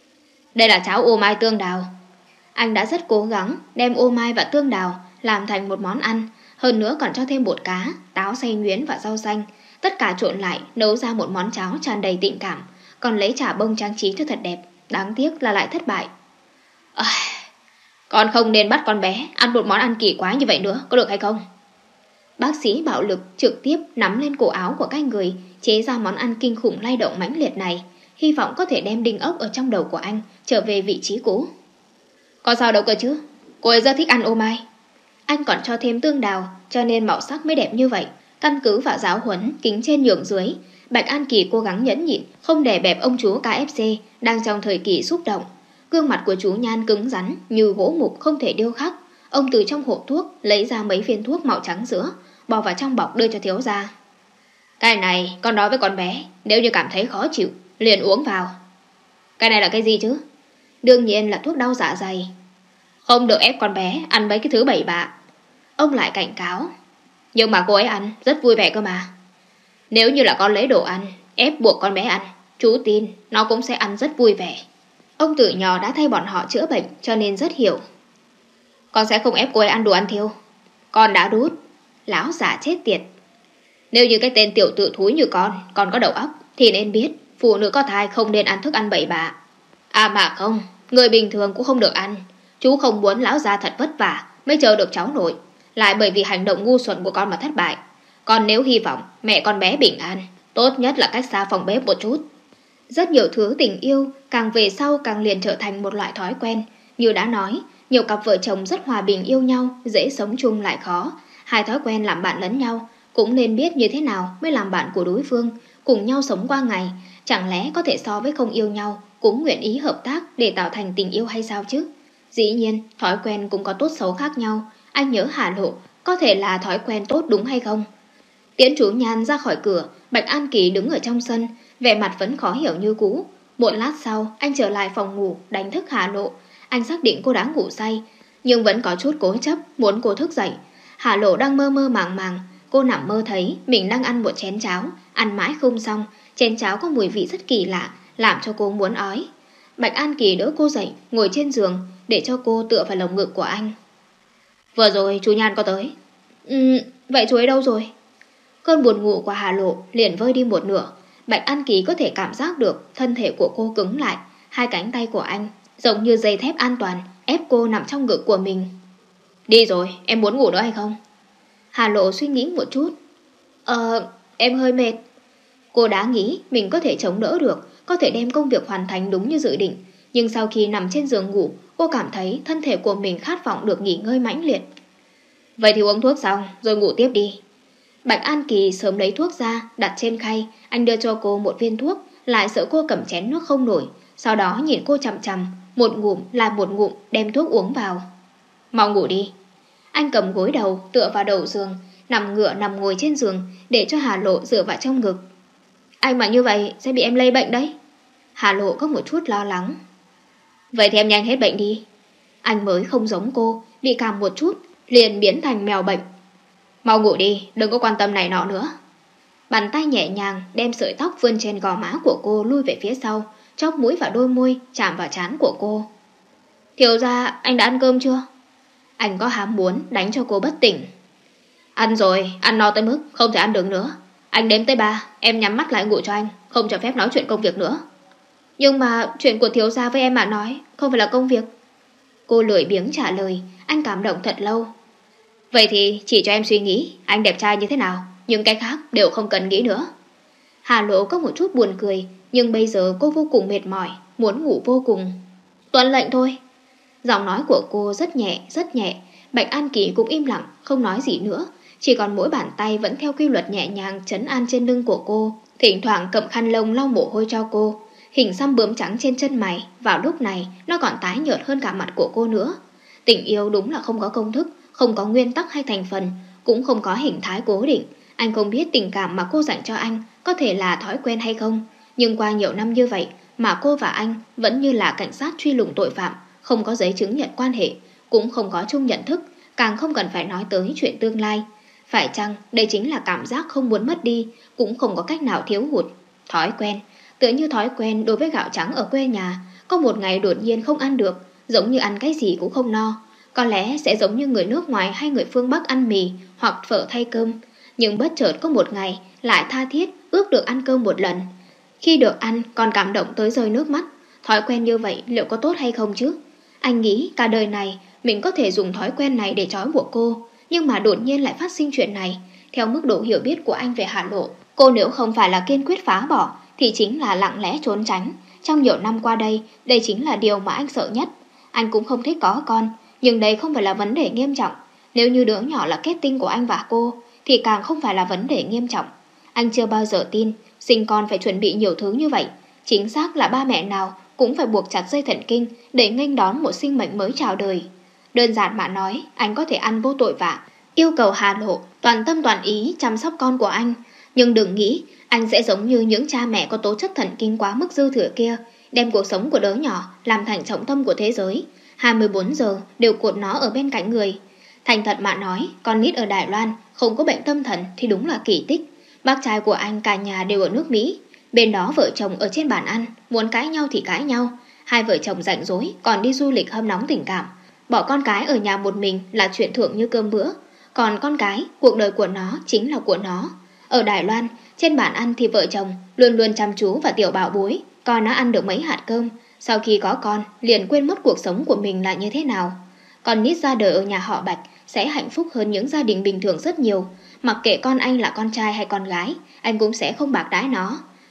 Speaker 1: Đây là cháo ô mai tương đào. Anh đã rất cố gắng đem ô mai và tương đào làm thành một món ăn, hơn nữa còn cho thêm bột cá, táo xay nhuyễn và rau xanh. Tất cả trộn lại nấu ra một món cháo tràn đầy tình cảm, còn lấy chả bông trang trí cho thật đẹp. Đáng tiếc là lại thất bại. À, con không nên bắt con bé ăn một món ăn kỳ quái như vậy nữa, có được hay không? Bác sĩ bạo lực trực tiếp nắm lên cổ áo của các người, chế ra món ăn kinh khủng lay động mãnh liệt này, hy vọng có thể đem đinh ốc ở trong đầu của anh trở về vị trí cũ. Có sao đâu cơ chứ, cô ấy rất thích ăn ô mai. Anh còn cho thêm tương đào, cho nên màu sắc mới đẹp như vậy. Căn cứ vào giáo huấn kính trên nhường dưới, Bạch An Kỳ cố gắng nhẫn nhịn, không để bẹp ông chú ca ép xê đang trong thời kỳ xúc động. Gương mặt của chú Nhan cứng rắn như gỗ mục không thể điêu khắc. Ông từ trong hộp thuốc lấy ra mấy viên thuốc màu trắng sữa, bỏ vào trong bọc đưa cho thiếu gia. Cái này con nói với con bé, nếu như cảm thấy khó chịu liền uống vào. Cái này là cái gì chứ? Đương nhiên là thuốc đau dạ dày. Không được ép con bé ăn mấy cái thứ bậy bạ. Ông lại cảnh cáo. Nhưng mà cô ấy ăn rất vui vẻ cơ mà. Nếu như là con lấy đồ ăn ép buộc con bé ăn, chú tin nó cũng sẽ ăn rất vui vẻ. Ông từ nhỏ đã thay bọn họ chữa bệnh cho nên rất hiểu. Con sẽ không ép cô ấy ăn đồ ăn thiêu. Con đã đút. Lão giả chết tiệt. Nếu như cái tên tiểu tự thúi như con còn có đầu óc thì nên biết phụ nữ có thai không nên ăn thức ăn bậy bạ. À mà không, người bình thường cũng không được ăn. Chú không muốn lão già thật vất vả mới chờ được cháu nội, lại bởi vì hành động ngu xuẩn của con mà thất bại. Còn nếu hy vọng mẹ con bé bình an, tốt nhất là cách xa phòng bếp một chút. Rất nhiều thứ tình yêu càng về sau càng liền trở thành một loại thói quen. Như đã nói, nhiều cặp vợ chồng rất hòa bình yêu nhau, dễ sống chung lại khó. Hai thói quen làm bạn lẫn nhau, cũng nên biết như thế nào mới làm bạn của đối phương, cùng nhau sống qua ngày. Chẳng lẽ có thể so với không yêu nhau, cũng nguyện ý hợp tác để tạo thành tình yêu hay sao chứ? Dĩ nhiên, thói quen cũng có tốt xấu khác nhau. Anh nhớ Hà Lộ, có thể là thói quen tốt đúng hay không? Tiễn Chú Nhan ra khỏi cửa, Bạch An Kỳ đứng ở trong sân, vẻ mặt vẫn khó hiểu như cũ. Một lát sau, anh trở lại phòng ngủ, đánh thức Hà Lộ. Anh xác định cô đã ngủ say, nhưng vẫn có chút cố chấp muốn cô thức dậy. Hà Lộ đang mơ mơ màng màng, cô nằm mơ thấy mình đang ăn một chén cháo, ăn mãi không xong. Chén cháo có mùi vị rất kỳ lạ, làm cho cô muốn ói. Bạch An Kỳ đỡ cô dậy, ngồi trên giường để cho cô tựa vào lồng ngực của anh. Vừa rồi chú Nhan có tới. Ừ, vậy chú ấy đâu rồi? Cơn buồn ngủ của Hà Lộ liền vơi đi một nửa. Bạch An Kỳ có thể cảm giác được thân thể của cô cứng lại. Hai cánh tay của anh giống như dây thép an toàn ép cô nằm trong ngực của mình. Đi rồi, em muốn ngủ nữa hay không? Hà Lộ suy nghĩ một chút. Ờ, em hơi mệt. Cô đã nghĩ mình có thể chống đỡ được, có thể đem công việc hoàn thành đúng như dự định. Nhưng sau khi nằm trên giường ngủ, cô cảm thấy thân thể của mình khát vọng được nghỉ ngơi mãnh liệt. Vậy thì uống thuốc xong rồi ngủ tiếp đi. Bạch An Kỳ sớm lấy thuốc ra, đặt trên khay. Anh đưa cho cô một viên thuốc, lại sợ cô cầm chén nước không nổi. Sau đó nhìn cô chằm chằm, một ngụm lại một ngụm đem thuốc uống vào. Mau ngủ đi. Anh cầm gối đầu tựa vào đầu giường, nằm ngửa nằm ngồi trên giường để cho Hà Lộ dựa vào trong ngực. Anh mà như vậy sẽ bị em lây bệnh đấy. Hà Lộ có một chút lo lắng. Vậy thì em nhanh hết bệnh đi. Anh mới không giống cô, bị cảm một chút liền biến thành mèo bệnh. Mau ngủ đi, đừng có quan tâm này nọ nữa. Bàn tay nhẹ nhàng đem sợi tóc vươn trên gò má của cô lui về phía sau, chóp mũi và đôi môi chạm vào trán của cô. Thiếu gia, anh đã ăn cơm chưa? Anh có hám muốn đánh cho cô bất tỉnh. Ăn rồi, ăn no tới mức không thể ăn được nữa. Anh đếm tới ba, em nhắm mắt lại ngủ cho anh, không cho phép nói chuyện công việc nữa. Nhưng mà chuyện của thiếu gia với em mà nói, không phải là công việc. Cô lười biếng trả lời, anh cảm động thật lâu. Vậy thì chỉ cho em suy nghĩ anh đẹp trai như thế nào, nhưng cái khác đều không cần nghĩ nữa. Hà Lộ có một chút buồn cười, nhưng bây giờ cô vô cùng mệt mỏi, muốn ngủ vô cùng. Tuân lệnh thôi. Giọng nói của cô rất nhẹ, rất nhẹ. Bạch An Kỳ cũng im lặng, không nói gì nữa. Chỉ còn mỗi bàn tay vẫn theo quy luật nhẹ nhàng trấn an trên lưng của cô, thỉnh thoảng cầm khăn lông lau mồ hôi cho cô. Hình xăm bướm trắng trên chân mày, vào lúc này nó còn tái nhợt hơn cả mặt của cô nữa. Tình yêu đúng là không có công thức, không có nguyên tắc hay thành phần, cũng không có hình thái cố định. Anh không biết tình cảm mà cô dành cho anh có thể là thói quen hay không, nhưng qua nhiều năm như vậy mà cô và anh vẫn như là cảnh sát truy lùng tội phạm, không có giấy chứng nhận quan hệ, cũng không có chung nhận thức, càng không cần phải nói tới chuyện tương lai. Phải chăng đây chính là cảm giác không muốn mất đi, cũng không có cách nào thiếu hụt. Thói quen, tựa như thói quen đối với gạo trắng ở quê nhà, có một ngày đột nhiên không ăn được, giống như ăn cái gì cũng không no. Có lẽ sẽ giống như người nước ngoài hay người phương Bắc ăn mì hoặc phở thay cơm, nhưng bất chợt có một ngày lại tha thiết ước được ăn cơm một lần. Khi được ăn còn cảm động tới rơi nước mắt. Thói quen như vậy liệu có tốt hay không chứ? Anh nghĩ cả đời này mình có thể dùng thói quen này để trói buộc cô, nhưng mà đột nhiên lại phát sinh chuyện này. Theo mức độ hiểu biết của anh về Hà Lộ, cô nếu không phải là kiên quyết phá bỏ thì chính là lặng lẽ trốn tránh. Trong nhiều năm qua đây, đây chính là điều mà anh sợ nhất. Anh cũng không thích có con, nhưng đây không phải là vấn đề nghiêm trọng. Nếu như đứa nhỏ là kết tinh của anh và cô thì càng không phải là vấn đề nghiêm trọng. Anh chưa bao giờ tin sinh con phải chuẩn bị nhiều thứ như vậy. Chính xác là ba mẹ nào cũng phải buộc chặt dây thần kinh để nghênh đón một sinh mệnh mới chào đời. Đơn giản mà nói, anh có thể ăn vô tội vạ, yêu cầu Hà Lộ toàn tâm toàn ý chăm sóc con của anh. Nhưng đừng nghĩ anh sẽ giống như những cha mẹ có tố chất thần kinh quá mức dư thừa kia, đem cuộc sống của đứa nhỏ làm thành trọng tâm của thế giới, hai mươi bốn giờ đều cuộn nó ở bên cạnh người. Thành thật mà nói, con nít ở Đài Loan không có bệnh tâm thần thì đúng là kỳ tích. Bác trai của anh cả nhà đều ở nước Mỹ, bên đó vợ chồng ở trên bàn ăn, muốn cãi nhau thì cãi nhau. Hai vợ chồng rảnh rỗi còn đi du lịch hâm nóng tình cảm. Bỏ con cái ở nhà một mình là chuyện thượng như cơm bữa. Còn con cái, cuộc đời của nó chính là của nó. Ở Đài Loan, trên bàn ăn thì vợ chồng luôn luôn chăm chú và tiểu bảo bối, coi nó ăn được mấy hạt cơm. Sau khi có con, liền quên mất cuộc sống của mình là như thế nào. Con nít ra đời ở nhà họ Bạch sẽ hạnh phúc hơn những gia đình bình thường rất nhiều. Mặc kệ con anh là con trai hay con gái, anh cũng sẽ không bạc đãi nó.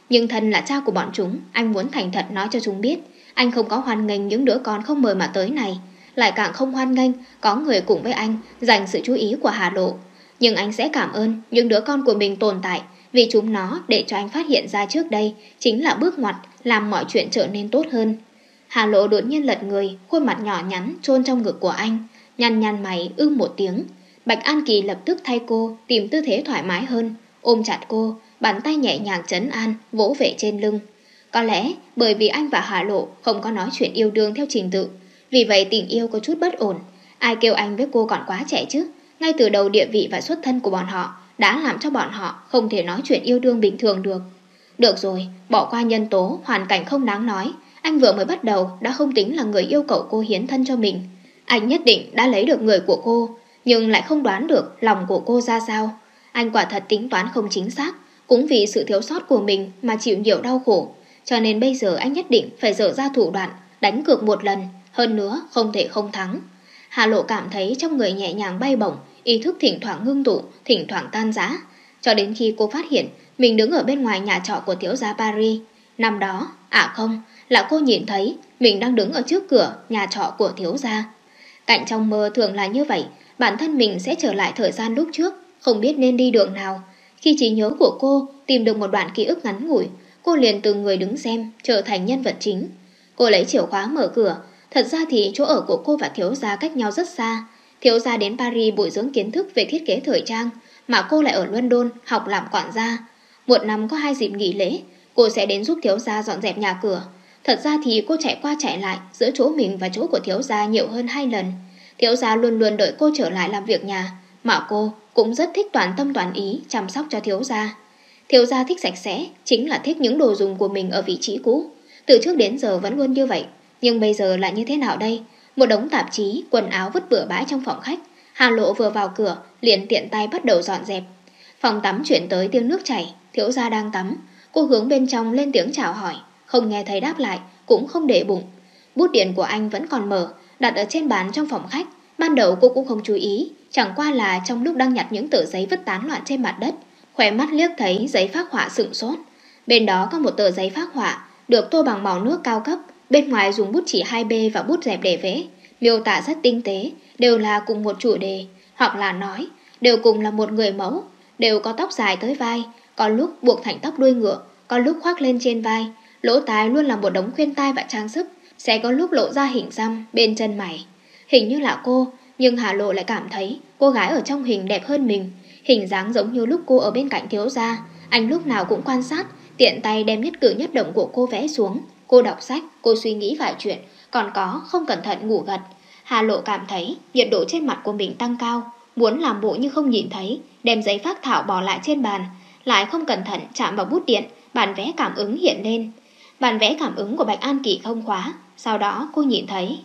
Speaker 1: Nhưng thân là cha của bọn chúng, anh muốn thành thật nói cho chúng biết anh không có hoan nghênh những đứa con không mời mà tới này, lại càng không hoan nghênh có người cùng với anh dành sự chú ý của Hà Lộ. Nhưng anh sẽ cảm ơn những đứa con của mình tồn tại, vì chúng nó để cho anh phát hiện ra trước đây chính là bước ngoặt làm mọi chuyện trở nên tốt hơn. Hà Lộ đột nhiên lật người, khuôn mặt nhỏ nhắn chôn trong ngực của anh, nhăn nhăn mày ư một tiếng. Bạch An Kỳ lập tức thay cô tìm tư thế thoải mái hơn, ôm chặt cô, bàn tay nhẹ nhàng trấn an, vỗ về trên lưng. Có lẽ bởi vì anh và Hà Lộ không có nói chuyện yêu đương theo trình tự, vì vậy tình yêu có chút bất ổn. Ai kêu anh với cô còn quá trẻ chứ? Ngay từ đầu địa vị và xuất thân của bọn họ đã làm cho bọn họ không thể nói chuyện yêu đương bình thường được. Được rồi, bỏ qua nhân tố hoàn cảnh không đáng nói. Anh vừa mới bắt đầu đã không tính là người yêu cầu cô hiến thân cho mình. Anh nhất định đã lấy được người của cô, nhưng lại không đoán được lòng của cô ra sao. Anh quả thật tính toán không chính xác, cũng vì sự thiếu sót của mình mà chịu nhiều đau khổ. Cho nên bây giờ anh nhất định phải dở ra thủ đoạn, đánh cược một lần, hơn nữa không thể không thắng. Hà Lộ cảm thấy trong người nhẹ nhàng bay bổng, ý thức thỉnh thoảng ngưng tụ, thỉnh thoảng tan rã, cho đến khi cô phát hiện mình đứng ở bên ngoài nhà trọ của thiếu gia Paris. Năm đó, à không, là cô nhìn thấy mình đang đứng ở trước cửa nhà trọ của thiếu gia. Cảnh trong mơ thường là như vậy, bản thân mình sẽ trở lại thời gian lúc trước, không biết nên đi đường nào. Khi trí nhớ của cô tìm được một đoạn ký ức ngắn ngủi, cô liền từ người đứng xem trở thành nhân vật chính. Cô lấy chìa khóa mở cửa. Thật ra thì chỗ ở của cô và thiếu gia cách nhau rất xa. Thiếu gia đến Paris bồi dưỡng kiến thức về thiết kế thời trang, mà cô lại ở London học làm quản gia. Một năm có hai dịp nghỉ lễ, cô sẽ đến giúp thiếu gia dọn dẹp nhà cửa. Thật ra thì cô chạy qua chạy lại giữa chỗ mình và chỗ của thiếu gia nhiều hơn hai lần. Thiếu gia luôn luôn đợi cô trở lại làm việc nhà, mà cô cũng rất thích toàn tâm toàn ý chăm sóc cho thiếu gia. Thiếu gia thích sạch sẽ, chính là thích những đồ dùng của mình ở vị trí cũ. Từ trước đến giờ vẫn luôn như vậy. Nhưng bây giờ lại như thế nào đây? Một đống tạp chí, quần áo vứt bừa bãi trong phòng khách. Hà Lộ vừa vào cửa liền tiện tay bắt đầu dọn dẹp. Phòng tắm chuyển tới tiếng nước chảy. Thiếu gia đang tắm. Cô hướng bên trong lên tiếng chào hỏi, không nghe thấy đáp lại, cũng không để bụng. Bút điện của anh vẫn còn mở, đặt ở trên bàn trong phòng khách. Ban đầu cô cũng không chú ý, chẳng qua là trong lúc đang nhặt những tờ giấy vứt tán loạn trên mặt đất, khóe mắt liếc thấy giấy phác họa sửng sốt. Bên đó có một tờ giấy phác họa được tô bằng màu nước cao cấp, bên ngoài dùng bút chỉ hai B và bút dẹp để vẽ, miêu tả rất tinh tế, đều là cùng một chủ đề, hoặc là nói đều cùng là một người mẫu, đều có tóc dài tới vai, có lúc buộc thành tóc đuôi ngựa, có lúc khoác lên trên vai, lỗ tai luôn là một đống khuyên tai và trang sức, sẽ có lúc lộ ra hình xăm bên chân mày. Hình như là cô, nhưng Hà Lộ lại cảm thấy cô gái ở trong hình đẹp hơn mình. Hình dáng giống như lúc cô ở bên cạnh thiếu gia, anh lúc nào cũng quan sát, tiện tay đem nhất cử nhất động của cô vẽ xuống. Cô đọc sách, cô suy nghĩ vài chuyện, còn có không cẩn thận ngủ gật. Hà Lộ cảm thấy nhiệt độ trên mặt của mình tăng cao, muốn làm bộ như không nhìn thấy, đem giấy phác thảo bỏ lại trên bàn, lại không cẩn thận chạm vào bút điện, bản vẽ cảm ứng hiện lên. Bản vẽ cảm ứng của Bạch An Kỳ không khóa, sau đó cô nhìn thấy.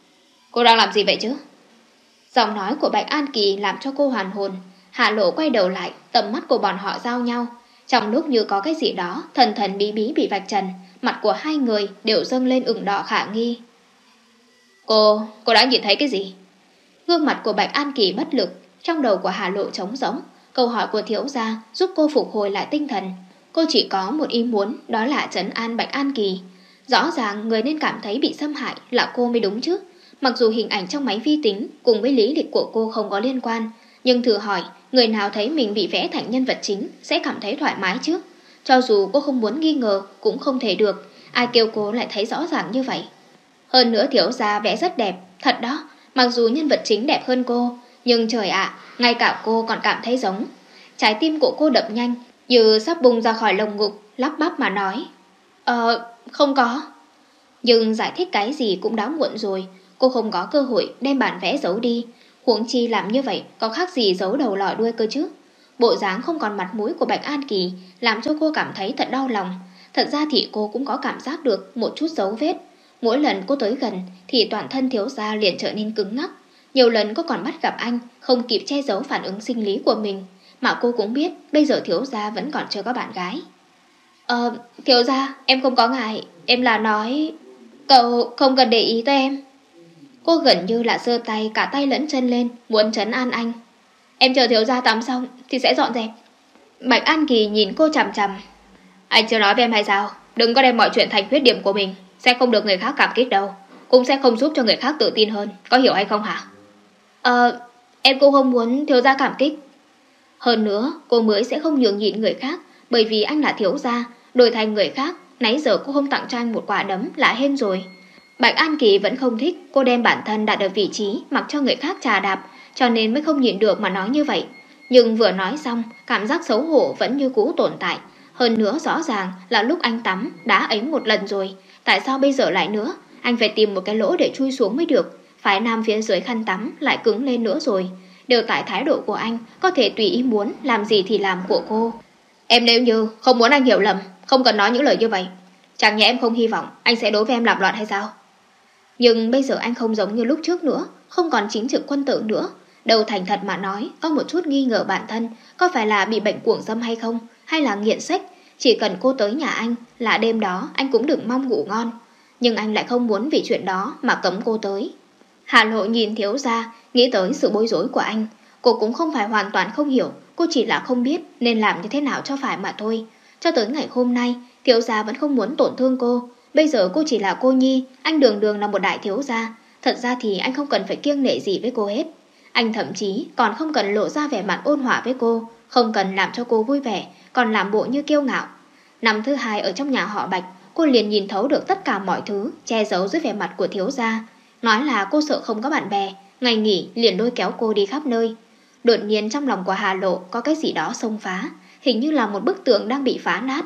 Speaker 1: Cô đang làm gì vậy chứ? Giọng nói của Bạch An Kỳ làm cho cô hoàn hồn. Hà Lộ quay đầu lại, tầm mắt của bọn họ giao nhau. Trong lúc như có cái gì đó thần thần bí bí bị vạch trần, mặt của hai người đều dâng lên ửng đỏ khả nghi. Cô, cô đã nhìn thấy cái gì? Gương mặt của Bạch An Kỳ bất lực, trong đầu của Hà Lộ trống rỗng. Câu hỏi của thiếu gia giúp cô phục hồi lại tinh thần. Cô chỉ có một ý muốn, đó là trấn an Bạch An Kỳ. Rõ ràng người nên cảm thấy bị xâm hại là cô mới đúng chứ. Mặc dù hình ảnh trong máy vi tính cùng với lý lịch của cô không có liên quan, nhưng thử hỏi, người nào thấy mình bị vẽ thành nhân vật chính sẽ cảm thấy thoải mái chứ? Cho dù cô không muốn nghi ngờ cũng không thể được, ai kêu cô lại thấy rõ ràng như vậy. Hơn nữa thiếu gia vẽ rất đẹp, thật đó, mặc dù nhân vật chính đẹp hơn cô, nhưng trời ạ, ngay cả cô còn cảm thấy giống. Trái tim của cô đập nhanh, như sắp bung ra khỏi lồng ngực, lắp bắp mà nói. Ờ, không có. Nhưng giải thích cái gì cũng đã muộn rồi, cô không có cơ hội đem bản vẽ giấu đi. Huống chi làm như vậy có khác gì giấu đầu lòi đuôi cơ chứ. Bộ dáng không còn mặt mũi của Bạch An Kỳ làm cho cô cảm thấy thật đau lòng. Thật ra thì cô cũng có cảm giác được một chút dấu vết. Mỗi lần cô tới gần thì toàn thân thiếu gia liền trở nên cứng ngắc. Nhiều lần cô còn bắt gặp anh không kịp che giấu phản ứng sinh lý của mình. Mà cô cũng biết bây giờ thiếu gia vẫn còn chưa có bạn gái. Ờ, thiếu gia, em không có ngại. Em là nói... Cậu không cần để ý tới em. Cô gần như là giơ tay cả tay lẫn chân lên, muốn trấn an anh. Em chờ thiếu gia tắm xong thì sẽ dọn dẹp. Bạch An Kỳ nhìn cô chằm chằm. Anh chưa nói với em hay sao? Đừng có đem mọi chuyện thành khuyết điểm của mình, sẽ không được người khác cảm kích đâu, cũng sẽ không giúp cho người khác tự tin hơn, có hiểu hay không hả? Ờ, em cũng không muốn thiếu gia cảm kích. Hơn nữa, cô mới sẽ không nhường nhịn người khác, bởi vì anh là thiếu gia, đổi thành người khác, nãy giờ cô không tặng cho anh một quả đấm là hên rồi. Bạch An Kỳ vẫn không thích cô đem bản thân đặt ở vị trí mặc cho người khác chà đạp, cho nên mới không nhịn được mà nói như vậy. Nhưng vừa nói xong, cảm giác xấu hổ vẫn như cũ tồn tại. Hơn nữa rõ ràng là lúc anh tắm đã ấy một lần rồi, tại sao bây giờ lại nữa? Anh phải tìm một cái lỗ để chui xuống mới được. Phái nam phía dưới khăn tắm lại cứng lên nữa rồi. Đều tại thái độ của anh, có thể tùy ý muốn làm gì thì làm của cô. Em nếu như không muốn anh hiểu lầm, không cần nói những lời như vậy. Chẳng nhẽ em không hy vọng anh sẽ đối với em làm loạn hay sao? Nhưng bây giờ anh không giống như lúc trước nữa, không còn chính trực quân tử nữa. Đầu thành thật mà nói, có một chút nghi ngờ bản thân, có phải là bị bệnh cuồng dâm hay không, hay là nghiện sách. Chỉ cần cô tới nhà anh là đêm đó anh cũng đừng mong ngủ ngon. Nhưng anh lại không muốn vì chuyện đó mà cấm cô tới. Hà Lộ nhìn thiếu gia, nghĩ tới sự bối rối của anh. Cô cũng không phải hoàn toàn không hiểu, cô chỉ là không biết nên làm như thế nào cho phải mà thôi. Cho tới ngày hôm nay, thiếu gia vẫn không muốn tổn thương cô. Bây giờ cô chỉ là cô nhi, anh đường đường là một đại thiếu gia. Thật ra thì anh không cần phải kiêng nể gì với cô hết. Anh thậm chí còn không cần lộ ra vẻ mặt ôn hòa với cô, không cần làm cho cô vui vẻ, còn làm bộ như kiêu ngạo. Năm thứ hai ở trong nhà họ Bạch, cô liền nhìn thấu được tất cả mọi thứ che giấu dưới vẻ mặt của thiếu gia. Nói là cô sợ không có bạn bè, ngày nghỉ liền lôi kéo cô đi khắp nơi. Đột nhiên trong lòng của Hà Lộ có cái gì đó xông phá, hình như là một bức tường đang bị phá nát.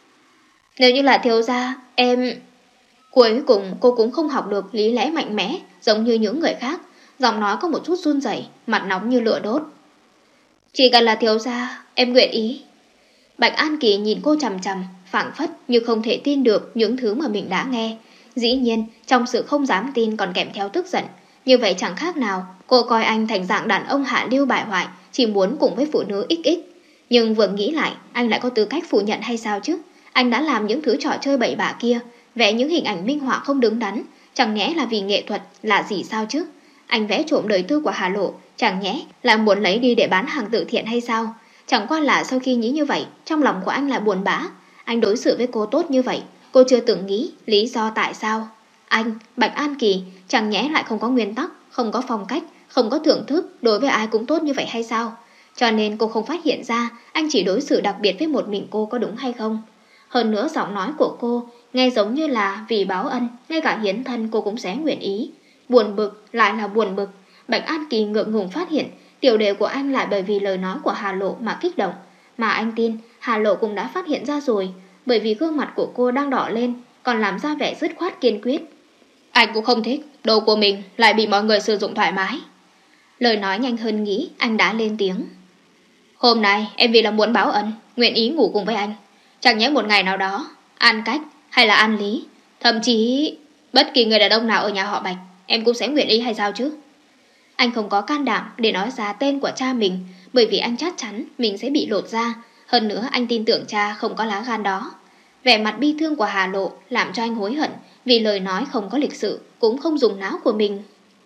Speaker 1: Nếu như là thiếu gia, em... Cuối cùng cô cũng không học được lý lẽ mạnh mẽ giống như những người khác, giọng nói có một chút run rẩy, mặt nóng như lửa đốt. Chỉ cần là thiếu gia, em nguyện ý. Bạch An Kỳ nhìn cô chằm chằm, phảng phất như không thể tin được những thứ mà mình đã nghe. Dĩ nhiên, trong sự không dám tin còn kèm theo tức giận. Như vậy chẳng khác nào cô coi anh thành dạng đàn ông hạ lưu bại hoại, chỉ muốn cùng với phụ nữ ích ích. Nhưng vừa nghĩ lại, anh lại có tư cách phủ nhận hay sao chứ? Anh đã làm những thứ trò chơi bậy bạ kia, vẽ những hình ảnh minh họa không đứng đắn, chẳng nhẽ là vì nghệ thuật là gì sao chứ? Anh vẽ trộm đời tư của Hà Lộ, chẳng nhẽ là muốn lấy đi để bán hàng từ thiện hay sao? Chẳng qua là sau khi nghĩ như vậy, trong lòng của anh lại buồn bã. Anh đối xử với cô tốt như vậy, cô chưa từng nghĩ lý do tại sao. Anh, Bạch An Kỳ, chẳng nhẽ lại không có nguyên tắc, không có phong cách, không có thưởng thức, đối với ai cũng tốt như vậy hay sao? Cho nên cô không phát hiện ra anh chỉ đối xử đặc biệt với một mình cô, có đúng hay không? Hơn nữa giọng nói của cô nghe giống như là vì báo ân, ngay cả hiến thân cô cũng sẽ nguyện ý. Buồn bực lại là buồn bực. Bạch An Kỳ ngượng ngùng phát hiện tiểu đề của anh lại bởi vì lời nói của Hà Lộ mà kích động. Mà anh tin Hà Lộ cũng đã phát hiện ra rồi, bởi vì gương mặt của cô đang đỏ lên, còn làm ra vẻ dứt khoát kiên quyết. Anh cũng không thích đồ của mình lại bị mọi người sử dụng thoải mái. Lời nói nhanh hơn nghĩ, anh đã lên tiếng. Hôm nay em vì là muốn báo ân, nguyện ý ngủ cùng với anh. Chẳng nhẽ một ngày nào đó, An Cách hay là An Lý, thậm chí bất kỳ người đàn ông nào ở nhà họ Bạch, em cũng sẽ nguyện ý hay sao chứ? Anh không có can đảm để nói ra tên của cha mình, bởi vì anh chắc chắn mình sẽ bị lột ra. Hơn nữa anh tin tưởng cha không có lá gan đó. Vẻ mặt bi thương của Hà Lộ làm cho anh hối hận vì lời nói không có lịch sự, cũng không dùng não của mình.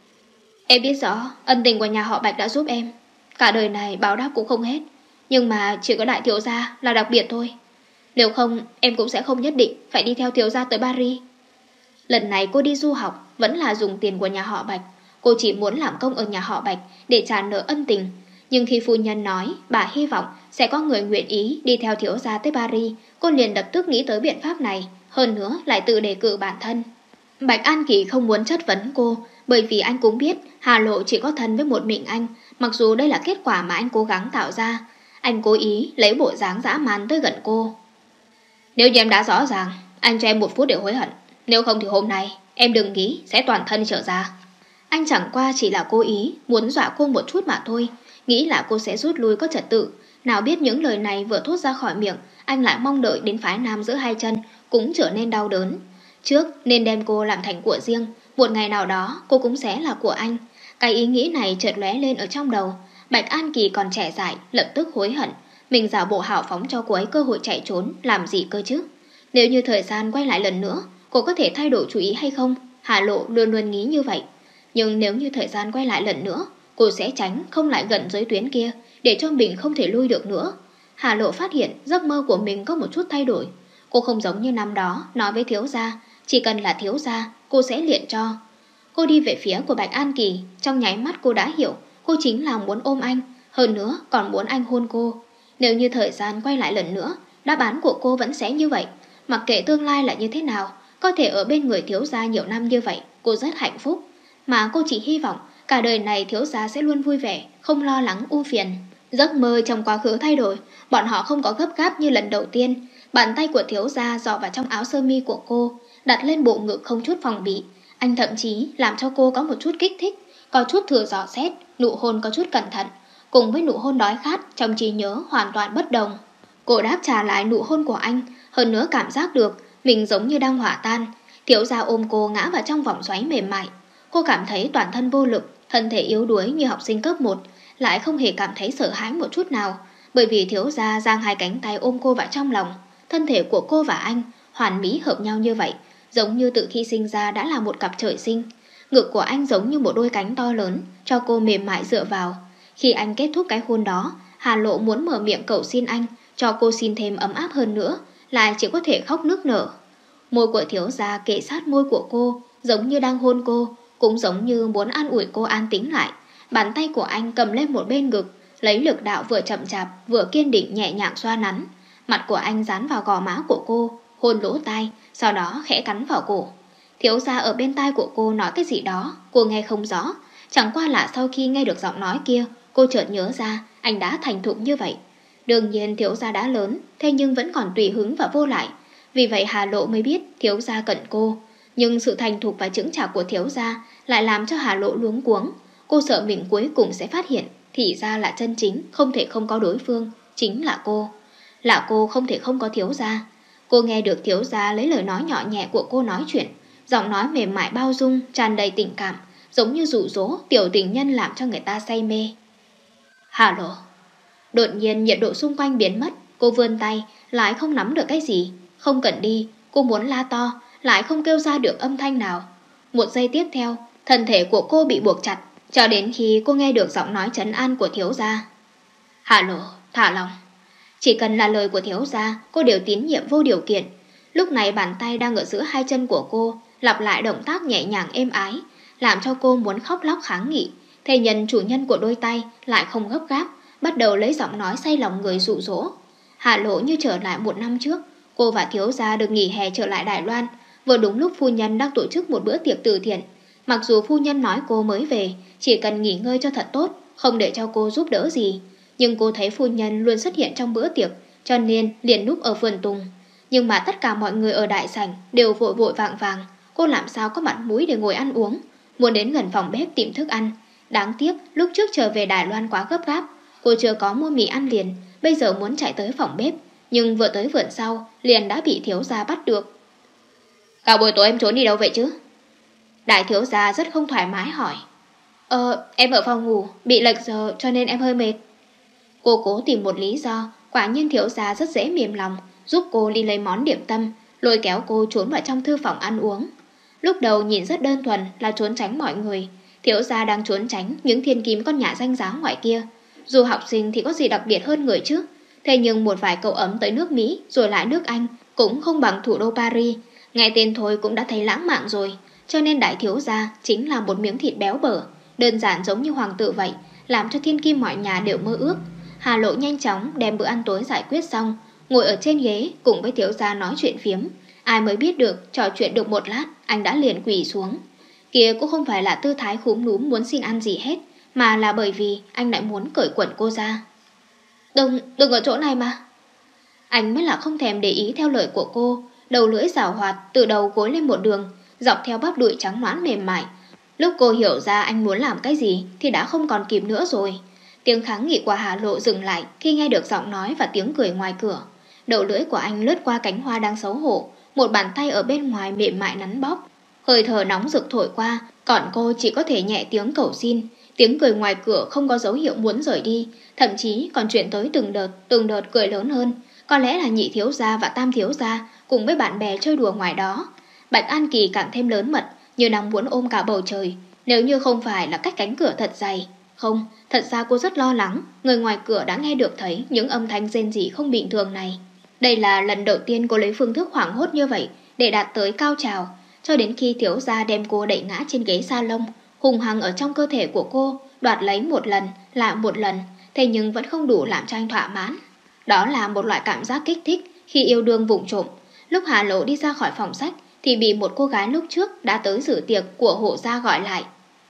Speaker 1: Em biết rõ ân tình của nhà họ Bạch đã giúp em, cả đời này báo đáp cũng không hết. Nhưng mà chỉ có đại thiếu gia là đặc biệt thôi. Nếu không em cũng sẽ không nhất định phải đi theo thiếu gia tới Paris. Lần này cô đi du học vẫn là dùng tiền của nhà họ Bạch. Cô chỉ muốn làm công ở nhà họ Bạch để trả nợ ân tình. Nhưng khi phu nhân nói bà hy vọng sẽ có người nguyện ý đi theo thiếu gia tới Paris, cô liền lập tức nghĩ tới biện pháp này. Hơn nữa lại tự đề cử bản thân. Bạch An Kỳ không muốn chất vấn cô, bởi vì anh cũng biết Hà Lộ chỉ có thân với một mình anh. Mặc dù đây là kết quả mà anh cố gắng tạo ra, anh cố ý lấy bộ dáng dã man tới gần cô. Nếu như em đã rõ ràng, anh cho em một phút để hối hận. Nếu không thì hôm nay em đừng nghĩ sẽ toàn thân trở ra. Anh chẳng qua chỉ là cố ý muốn dọa cô một chút mà thôi, nghĩ là cô sẽ rút lui có trật tự. Nào biết những lời này vừa thốt ra khỏi miệng, anh lại mong đợi đến phái nam giữa hai chân cũng trở nên đau đớn. Trước nên đem cô làm thành của riêng, một ngày nào đó cô cũng sẽ là của anh. Cái ý nghĩ này chợt lóe lên ở trong đầu. Bạch An Kỳ còn trẻ dại, lập tức hối hận. Mình giả bộ hào phóng cho cô ấy cơ hội chạy trốn, làm gì cơ chứ? Nếu như thời gian quay lại lần nữa, cô có thể thay đổi chủ ý hay không? Hà Lộ luôn luôn nghĩ như vậy. Nhưng nếu như thời gian quay lại lần nữa, cô sẽ tránh không lại gần giới tuyến kia, để cho mình không thể lui được nữa. Hà Lộ phát hiện giấc mơ của mình có một chút thay đổi. Cô không giống như năm đó nói với thiếu gia, chỉ cần là thiếu gia, cô sẽ liện cho. Cô đi về phía của Bạch An Kỳ, trong nháy mắt cô đã hiểu cô chính là muốn ôm anh, hơn nữa còn muốn anh hôn cô. Nếu như thời gian quay lại lần nữa, đáp án của cô vẫn sẽ như vậy. Mặc kệ tương lai là như thế nào, có thể ở bên người thiếu gia nhiều năm như vậy, cô rất hạnh phúc. Mà cô chỉ hy vọng cả đời này thiếu gia sẽ luôn vui vẻ, không lo lắng u phiền. Giấc mơ trong quá khứ thay đổi, bọn họ không có gấp gáp như lần đầu tiên. Bàn tay của thiếu gia dò vào trong áo sơ mi của cô, đặt lên bộ ngực không chút phòng bị. Anh thậm chí làm cho cô có một chút kích thích, có chút thừa dò xét, nụ hôn có chút cẩn thận, cùng với nụ hôn đói khát trong trí nhớ hoàn toàn bất đồng. Cô đáp trả lại nụ hôn của anh, hơn nữa cảm giác được mình giống như đang hỏa tan. Thiếu gia ôm cô ngã vào trong vòng xoáy mềm mại. Cô cảm thấy toàn thân vô lực, thân thể yếu đuối như học sinh cấp một, lại không hề cảm thấy sợ hãi một chút nào, bởi vì thiếu gia giang hai cánh tay ôm cô vào trong lòng. Thân thể của cô và anh hoàn mỹ hợp nhau như vậy, giống như từ khi sinh ra đã là một cặp trời sinh. Ngực của anh giống như một đôi cánh to lớn, cho cô mềm mại dựa vào. Khi anh kết thúc cái hôn đó, Hà Lộ muốn mở miệng cầu xin anh, cho cô xin thêm ấm áp hơn nữa, lại chỉ có thể khóc nức nở. Môi của thiếu gia kề sát môi của cô, giống như đang hôn cô, cũng giống như muốn an ủi cô an tĩnh lại. Bàn tay của anh cầm lên một bên ngực, lấy lực đạo vừa chậm chạp vừa kiên định nhẹ nhàng xoa nắn. Mặt của anh dán vào gò má của cô, hôn lỗ tai, sau đó khẽ cắn vào cổ. Thiếu gia ở bên tai của cô nói cái gì đó, cô nghe không rõ. Chẳng qua là sau khi nghe được giọng nói kia, cô chợt nhớ ra anh đã thành thục như vậy. Đương nhiên thiếu gia đã lớn, thế nhưng vẫn còn tùy hứng và vô lại. Vì vậy Hà Lộ mới biết thiếu gia cận cô. Nhưng sự thành thục và chững chạc của thiếu gia lại làm cho Hà Lộ luống cuống. Cô sợ mình cuối cùng sẽ phát hiện thì ra là chân chính không thể không có đối phương, chính là cô. Là cô không thể không có thiếu gia. Cô nghe được thiếu gia lấy lời nói nhỏ nhẹ của cô nói chuyện, giọng nói mềm mại bao dung, tràn đầy tình cảm, giống như dụ dỗ tiểu tình nhân làm cho người ta say mê. Hà Lộ. Đột nhiên nhiệt độ xung quanh biến mất, cô vươn tay, lại không nắm được cái gì. Không cần đi, cô muốn la to, lại không kêu ra được âm thanh nào. Một giây tiếp theo, thân thể của cô bị buộc chặt, cho đến khi cô nghe được giọng nói trấn an của thiếu gia. Hà Lộ, thả lòng. Chỉ cần là lời của thiếu gia, cô đều tín nhiệm vô điều kiện. Lúc này bàn tay đang ở giữa hai chân của cô, lặp lại động tác nhẹ nhàng êm ái, làm cho cô muốn khóc lóc kháng nghị. Thế nhân chủ nhân của đôi tay lại không gấp gáp, bắt đầu lấy giọng nói say lòng người dụ dỗ. Hà Lộ như trở lại một năm trước, cô và thiếu gia được nghỉ hè trở lại Đài Loan, vừa đúng lúc phu nhân đang tổ chức một bữa tiệc từ thiện. Mặc dù phu nhân nói cô mới về, chỉ cần nghỉ ngơi cho thật tốt, không để cho cô giúp đỡ gì, nhưng cô thấy phu nhân luôn xuất hiện trong bữa tiệc, cho nên liền núp ở vườn tùng. Nhưng mà tất cả mọi người ở đại sảnh đều vội vội vàng vàng, cô làm sao có mặt mũi để ngồi ăn uống, muốn đến gần phòng bếp tìm thức ăn. Đáng tiếc lúc trước trở về Đài Loan quá gấp gáp, cô chưa có mua mì ăn liền, bây giờ muốn chạy tới phòng bếp, nhưng vừa tới vườn sau liền đã bị thiếu gia bắt được. Cả buổi tối em trốn đi đâu vậy chứ? Đại thiếu gia rất không thoải mái hỏi. Ờ, em ở phòng ngủ, bị lệch giờ cho nên em hơi mệt. Cô cố tìm một lý do, quả nhiên thiếu gia rất dễ mềm lòng, giúp cô đi lấy món điểm tâm, lôi kéo cô trốn vào trong thư phòng ăn uống. Lúc đầu nhìn rất đơn thuần là trốn tránh mọi người, thiếu gia đang trốn tránh những thiên kim con nhà danh giá ngoài kia. Dù học sinh thì có gì đặc biệt hơn người chứ, thế nhưng một vài cậu ấm tới nước Mỹ rồi lại nước Anh cũng không bằng thủ đô Paris. Nghe tên thôi cũng đã thấy lãng mạn rồi, cho nên đại thiếu gia chính là một miếng thịt béo bở, đơn giản giống như hoàng tử vậy, làm cho thiên kim mọi nhà đều mơ ước. Hà Lộ nhanh chóng đem bữa ăn tối giải quyết xong, ngồi ở trên ghế cùng với thiếu gia nói chuyện phiếm. Ai mới biết được trò chuyện được một lát, anh đã liền quỳ xuống. Kia cũng không phải là tư thái khúm núm muốn xin ăn gì hết, mà là bởi vì anh lại muốn cởi quần cô ra. Đừng, đừng ở chỗ này mà. Anh mới là không thèm để ý theo lời của cô, đầu lưỡi giảo hoạt từ đầu gối lên một đường, dọc theo bắp đùi trắng nõn mềm mại. Lúc cô hiểu ra anh muốn làm cái gì thì đã không còn kịp nữa rồi. Tiếng kháng nghị của Hà Lộ dừng lại khi nghe được giọng nói và tiếng cười ngoài cửa. Đầu lưỡi của anh lướt qua cánh hoa đang xấu hổ, một bàn tay ở bên ngoài mềm mại nắn bóp. Hơi thở nóng rực thổi qua, còn cô chỉ có thể nhẹ tiếng cầu xin. Tiếng cười ngoài cửa không có dấu hiệu muốn rời đi, thậm chí còn chuyển tới từng đợt, từng đợt cười lớn hơn. Có lẽ là nhị thiếu gia và tam thiếu gia cùng với bạn bè chơi đùa ngoài đó. Bạch An Kỳ càng thêm lớn mật, như đang muốn ôm cả bầu trời, nếu như không phải là cách cánh cửa thật dày. Không, thật ra cô rất lo lắng, người ngoài cửa đã nghe được thấy những âm thanh rên rỉ không bình thường này. Đây là lần đầu tiên cô lấy phương thức hoảng hốt như vậy để đạt tới cao trào, cho đến khi thiếu gia đem cô đẩy ngã trên ghế salon, hùng hăng ở trong cơ thể của cô, đoạt lấy một lần, lại một lần, thế nhưng vẫn không đủ làm cho anh thỏa mãn. Đó là một loại cảm giác kích thích khi yêu đương vụng trộm. Lúc Hà Lộ đi ra khỏi phòng sách thì bị một cô gái lúc trước đã tới dự tiệc của hộ gia gọi lại.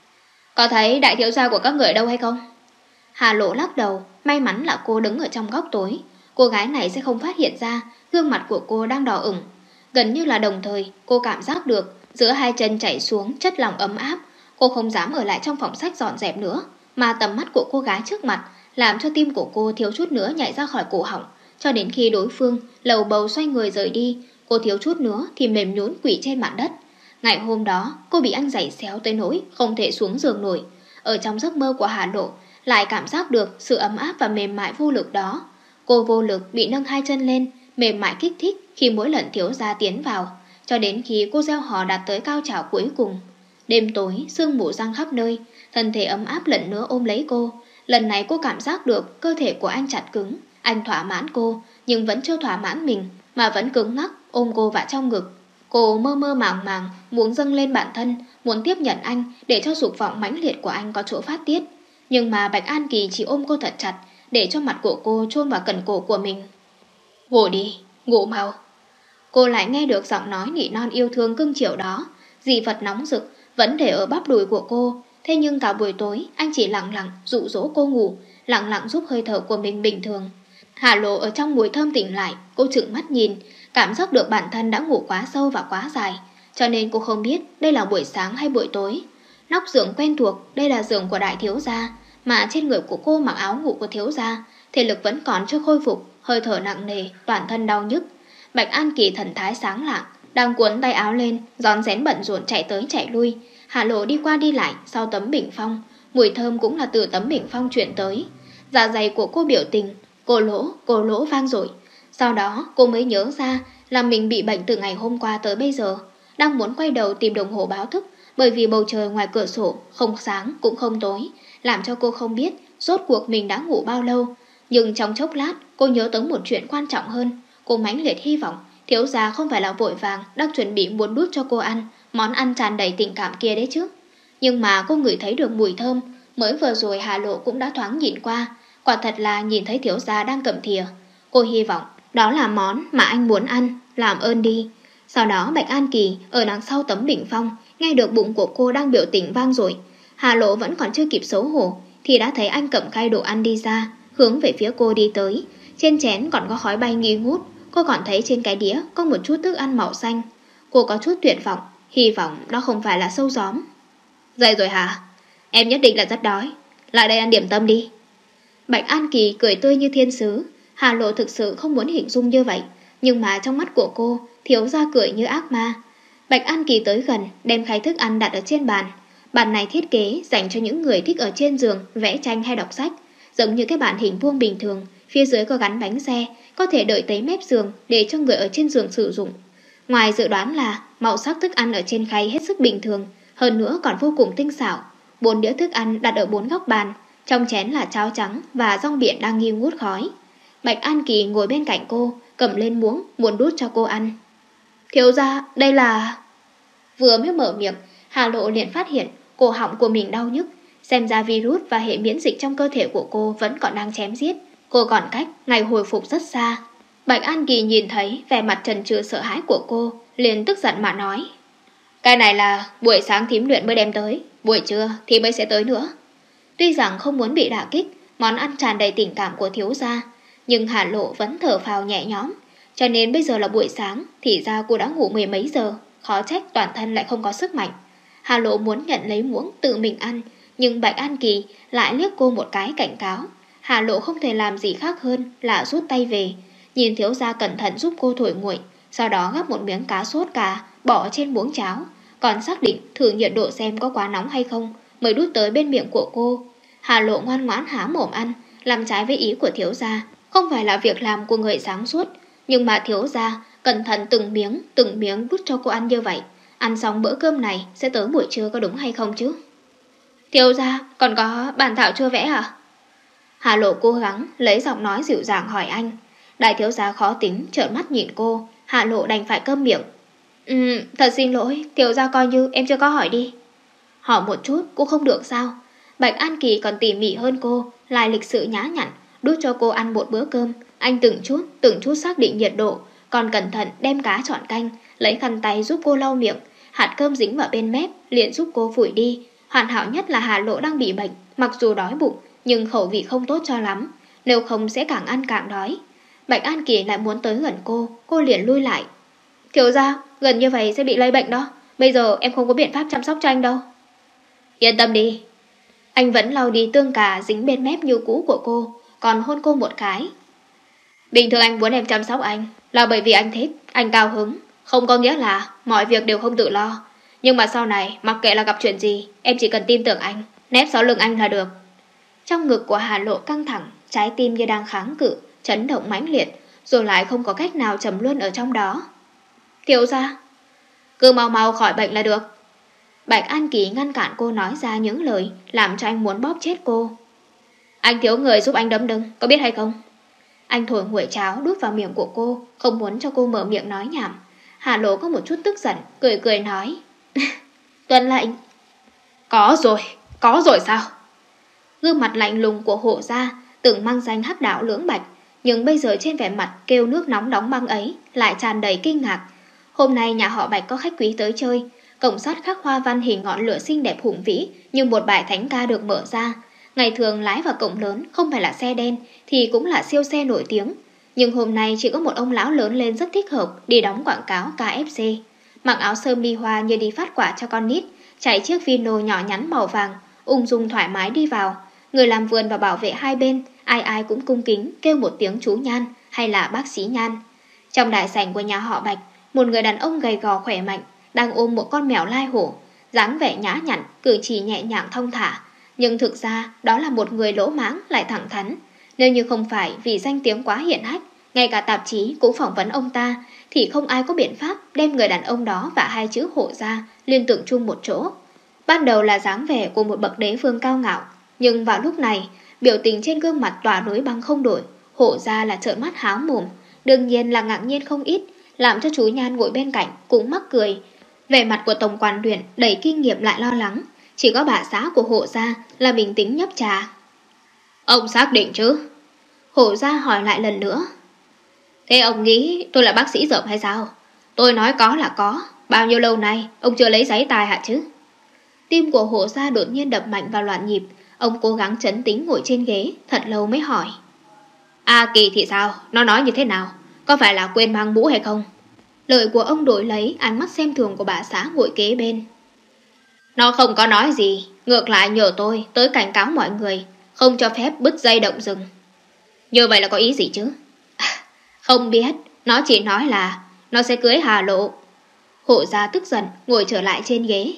Speaker 1: Có thấy đại thiếu gia của các người ở đâu hay không? Hà Lộ lắc đầu, may mắn là cô đứng ở trong góc tối. Cô gái này sẽ không phát hiện ra gương mặt của cô đang đỏ ửng. Gần như là đồng thời, cô cảm giác được giữa hai chân chảy xuống chất lỏng ấm áp. Cô không dám ở lại trong phòng sách dọn dẹp nữa, mà tầm mắt của cô gái trước mặt làm cho tim của cô thiếu chút nữa nhảy ra khỏi cổ họng. Cho đến khi đối phương lầu bầu xoay người rời đi, cô thiếu chút nữa thì mềm nhũn quỵ trên mặt đất. Ngày hôm đó, cô bị anh giày xéo tới nỗi không thể xuống giường nổi. Ở trong giấc mơ của Hà Lộ, lại cảm giác được sự ấm áp và mềm mại vô lực đó. Cô vô lực bị nâng hai chân lên, mềm mại kích thích khi mỗi lần thiếu gia tiến vào, cho đến khi cô gieo hò đạt tới cao trào cuối cùng. Đêm tối, sương mù giăng khắp nơi, thân thể ấm áp lần nữa ôm lấy cô. Lần này cô cảm giác được cơ thể của anh chặt cứng. Anh thỏa mãn cô, nhưng vẫn chưa thỏa mãn mình, mà vẫn cứng ngắc ôm cô vào trong ngực. Cô mơ mơ màng màng, muốn dâng lên bản thân, muốn tiếp nhận anh để cho dục vọng mãnh liệt của anh có chỗ phát tiết. Nhưng mà Bạch An Kỳ chỉ ôm cô thật chặt, để cho mặt của cô chôn vào cần cổ của mình. Ngủ đi, ngủ mau. Cô lại nghe được giọng nói nỉ non yêu thương cưng chiều đó. Dị vật nóng rực vẫn để ở bắp đùi của cô. Thế nhưng cả buổi tối anh chỉ lặng lặng dụ dỗ cô ngủ, lặng lặng giúp hơi thở của mình bình thường. Hà Lộ ở trong mùi thơm tỉnh lại, cô trừng mắt nhìn, cảm giác được bản thân đã ngủ quá sâu và quá dài, cho nên cô không biết đây là buổi sáng hay buổi tối. Nóc giường quen thuộc, đây là giường của đại thiếu gia, mà trên người của cô mặc áo ngủ của thiếu gia, thể lực vẫn còn chưa khôi phục, hơi thở nặng nề, toàn thân đau nhức. Bạch An Kỳ thần thái sáng lạng, đang cuốn tay áo lên, rón rén bận rộn chạy tới chạy lui. Hà Lộ đi qua đi lại sau tấm bình phong, mùi thơm cũng là từ tấm bình phong chuyển tới. Dạ dày của cô biểu tình, cô lỗ, cô lỗ vang dội. Sau đó cô mới nhớ ra là mình bị bệnh từ ngày hôm qua tới bây giờ. Đang muốn quay đầu tìm đồng hồ báo thức, bởi vì bầu trời ngoài cửa sổ không sáng cũng không tối, làm cho cô không biết rốt cuộc mình đã ngủ bao lâu. Nhưng trong chốc lát cô nhớ tới một chuyện quan trọng hơn. Cô mãnh liệt hy vọng thiếu gia không phải là vội vàng đang chuẩn bị muốn đút cho cô ăn món ăn tràn đầy tình cảm kia đấy chứ. Nhưng mà cô ngửi thấy được mùi thơm. Mới vừa rồi Hà Lộ cũng đã thoáng nhìn qua, quả thật là nhìn thấy thiếu gia đang cầm thìa. Cô hy vọng đó là món mà anh muốn ăn, làm ơn đi. Sau đó Bạch An Kỳ ở đằng sau tấm bình phong nghe được bụng của cô đang biểu tình vang dội. Hà Lộ vẫn còn chưa kịp xấu hổ thì đã thấy anh cầm khay đồ ăn đi ra, hướng về phía cô đi tới. Trên chén còn có khói bay nghi ngút. Cô còn thấy trên cái đĩa có một chút thức ăn màu xanh. Cô có chút tuyệt vọng, hy vọng đó không phải là sâu gióm. Dậy rồi hả? Em nhất định là rất đói, lại đây ăn điểm tâm đi. Bạch An Kỳ cười tươi như thiên sứ. Hà Lộ thực sự không muốn hình dung như vậy, nhưng mà trong mắt của cô thiếu gia cười như ác ma. Bạch An Kỳ tới gần, đem khay thức ăn đặt ở trên bàn. Bàn này thiết kế dành cho những người thích ở trên giường vẽ tranh hay đọc sách, giống như cái bàn hình vuông bình thường. Phía dưới có gắn bánh xe, có thể đợi tới mép giường để cho người ở trên giường sử dụng. Ngoài dự đoán là màu sắc thức ăn ở trên khay hết sức bình thường, hơn nữa còn vô cùng tinh xảo. Bốn đĩa thức ăn đặt ở bốn góc bàn, trong chén là cháo trắng và rong biển đang nghi ngút khói. Bạch An Kỳ ngồi bên cạnh cô, cầm lên muỗng muốn đút cho cô ăn. Thiếu gia, đây là... Vừa mới mở miệng, Hà Lộ liền phát hiện cổ họng của mình đau nhức. Xem ra virus và hệ miễn dịch trong cơ thể của cô vẫn còn đang chém giết. Cô còn cách ngày hồi phục rất xa. Bạch An Kỳ nhìn thấy vẻ mặt trần trừ sợ hãi của cô, liền tức giận mà nói. Cái này là buổi sáng thím luyện mới đem tới, buổi trưa thì mới sẽ tới nữa. Tuy rằng không muốn bị đả kích món ăn tràn đầy tình cảm của thiếu gia, nhưng Hà Lộ vẫn thở phào nhẹ nhõm. Cho nên bây giờ là buổi sáng, thì ra cô đã ngủ mười mấy giờ, khó trách toàn thân lại không có sức mạnh. Hà Lộ muốn nhận lấy muỗng tự mình ăn, nhưng Bạch An Kỳ lại liếc cô một cái cảnh cáo. Hà Lộ không thể làm gì khác hơn là rút tay về, nhìn thiếu gia cẩn thận giúp cô thổi nguội, sau đó gắp một miếng cá sốt cà bỏ trên muỗng cháo, còn xác định thử nhiệt độ xem có quá nóng hay không mới đút tới bên miệng của cô. Hà Lộ ngoan ngoãn há mồm ăn, làm trái với ý của thiếu gia, không phải là việc làm của người sáng suốt, nhưng mà thiếu gia cẩn thận từng miếng từng miếng đút cho cô ăn như vậy. Ăn xong bữa cơm này sẽ tới buổi trưa có đúng hay không chứ? Thiếu gia, còn có bản thảo chưa vẽ à? Hà Lộ cố gắng lấy giọng nói dịu dàng hỏi anh. Đại thiếu gia khó tính trợn mắt nhìn cô, Hạ Lộ đành phải câm miệng. Ừm, thật xin lỗi, thiếu gia coi như em chưa có hỏi đi. Hỏi một chút cũng không được sao? Bạch An Kỳ còn tỉ mỉ hơn cô, lại lịch sự nhã nhặn, đút cho cô ăn một bữa cơm. Anh từng chút, từng chút xác định nhiệt độ, còn cẩn thận đem cá chọn canh, lấy khăn tay giúp cô lau miệng, hạt cơm dính vào bên mép, liền giúp cô phủi đi. Hoàn hảo nhất là Hà Lộ đang bị bệnh, mặc dù đói bụng, nhưng khẩu vị không tốt cho lắm, nếu không sẽ càng ăn càng đói. Bạch An Kỳ lại muốn tới gần cô, cô liền lui lại. Thiếu gia, gần như vậy sẽ bị lây bệnh đó, bây giờ em không có biện pháp chăm sóc cho anh đâu. Yên tâm đi. Anh vẫn lau đi tương cà dính bên mép như cũ của cô, còn hôn cô một cái. Bình thường anh muốn em chăm sóc anh là bởi vì anh thích, anh cao hứng, không có nghĩa là mọi việc đều không tự lo. Nhưng mà sau này, mặc kệ là gặp chuyện gì, em chỉ cần tin tưởng anh, nép sau lưng anh là được. Trong ngực của Hà Lộ căng thẳng, trái tim như đang kháng cự, chấn động mãnh liệt, rồi lại không có cách nào trầm luân ở trong đó. Thiếu gia, cứ mau mau khỏi bệnh là được. Bạch An Kỳ ngăn cản cô nói ra những lời làm cho anh muốn bóp chết cô. Anh thiếu người giúp anh đấm lưng, có biết hay không? Anh thổi nguội cháo đút vào miệng của cô, không muốn cho cô mở miệng nói nhảm. Hà Lộ có một chút tức giận, cười cười nói. Tuân lệnh. Có rồi, có rồi sao? Gương mặt lạnh lùng của Hộ gia từng mang danh hắc đạo lưỡng bạch, nhưng bây giờ trên vẻ mặt kêu nước nóng đóng băng ấy lại tràn đầy kinh ngạc. Hôm nay nhà họ Bạch có khách quý tới chơi, cổng sắt khắc hoa văn hình ngọn lửa xinh đẹp hùng vĩ như một bài thánh ca được mở ra. Ngày thường lái vào cổng lớn không phải là xe đen thì cũng là siêu xe nổi tiếng, nhưng hôm nay chỉ có một ông lão lớn lên rất thích hợp đi đóng quảng cáo ca ép xê. Mặc áo sơ mi hoa như đi phát quả cho con nít, chạy chiếc Vino nhỏ nhắn màu vàng, ung dung thoải mái đi vào. Người làm vườn và bảo vệ hai bên, ai ai cũng cung kính kêu một tiếng chú Nhan hay là bác sĩ Nhan. Trong đại sảnh của nhà họ Bạch, một người đàn ông gầy gò khỏe mạnh đang ôm một con mèo lai hổ, dáng vẻ nhã nhặn, cử chỉ nhẹ nhàng thong thả. Nhưng thực ra đó là một người lỗ mãng lại thẳng thắn. Nếu như không phải vì danh tiếng quá hiển hách, ngay cả tạp chí cũng phỏng vấn ông ta, thì không ai có biện pháp đem người đàn ông đó và hai chữ Hộ gia liên tưởng chung một chỗ. Ban đầu là dáng vẻ của một bậc đế vương cao ngạo, nhưng vào lúc này, biểu tình trên gương mặt tỏa núi băng không đổi. Hộ gia là trợn mắt há mồm, đương nhiên là ngạc nhiên không ít, làm cho chú Nhan ngồi bên cạnh cũng mắc cười. Vẻ mặt của tổng quản luyện đầy kinh nghiệm lại lo lắng, chỉ có bà xã của Hộ gia là bình tĩnh nhấp trà. Ông xác định chứ? Hộ gia hỏi lại lần nữa. Thế ông nghĩ tôi là bác sĩ dởm hay sao? Tôi nói có là có, bao nhiêu lâu nay ông chưa lấy giấy tài hả chứ? Tim của Hộ gia đột nhiên đập mạnh vào loạn nhịp. Ông cố gắng trấn tĩnh ngồi trên ghế, thật lâu mới hỏi. A Kỳ thì sao? Nó nói như thế nào? Có phải là quên mang mũ hay không? Lời của ông đổi lấy ánh mắt xem thường của bà xã ngồi kế bên. Nó không có nói gì, ngược lại nhờ tôi tới cảnh cáo mọi người, không cho phép bứt dây động rừng. Như vậy là có ý gì chứ? À, không biết, nó chỉ nói là nó sẽ cưới Hà Lộ. Hộ gia tức giận ngồi trở lại trên ghế.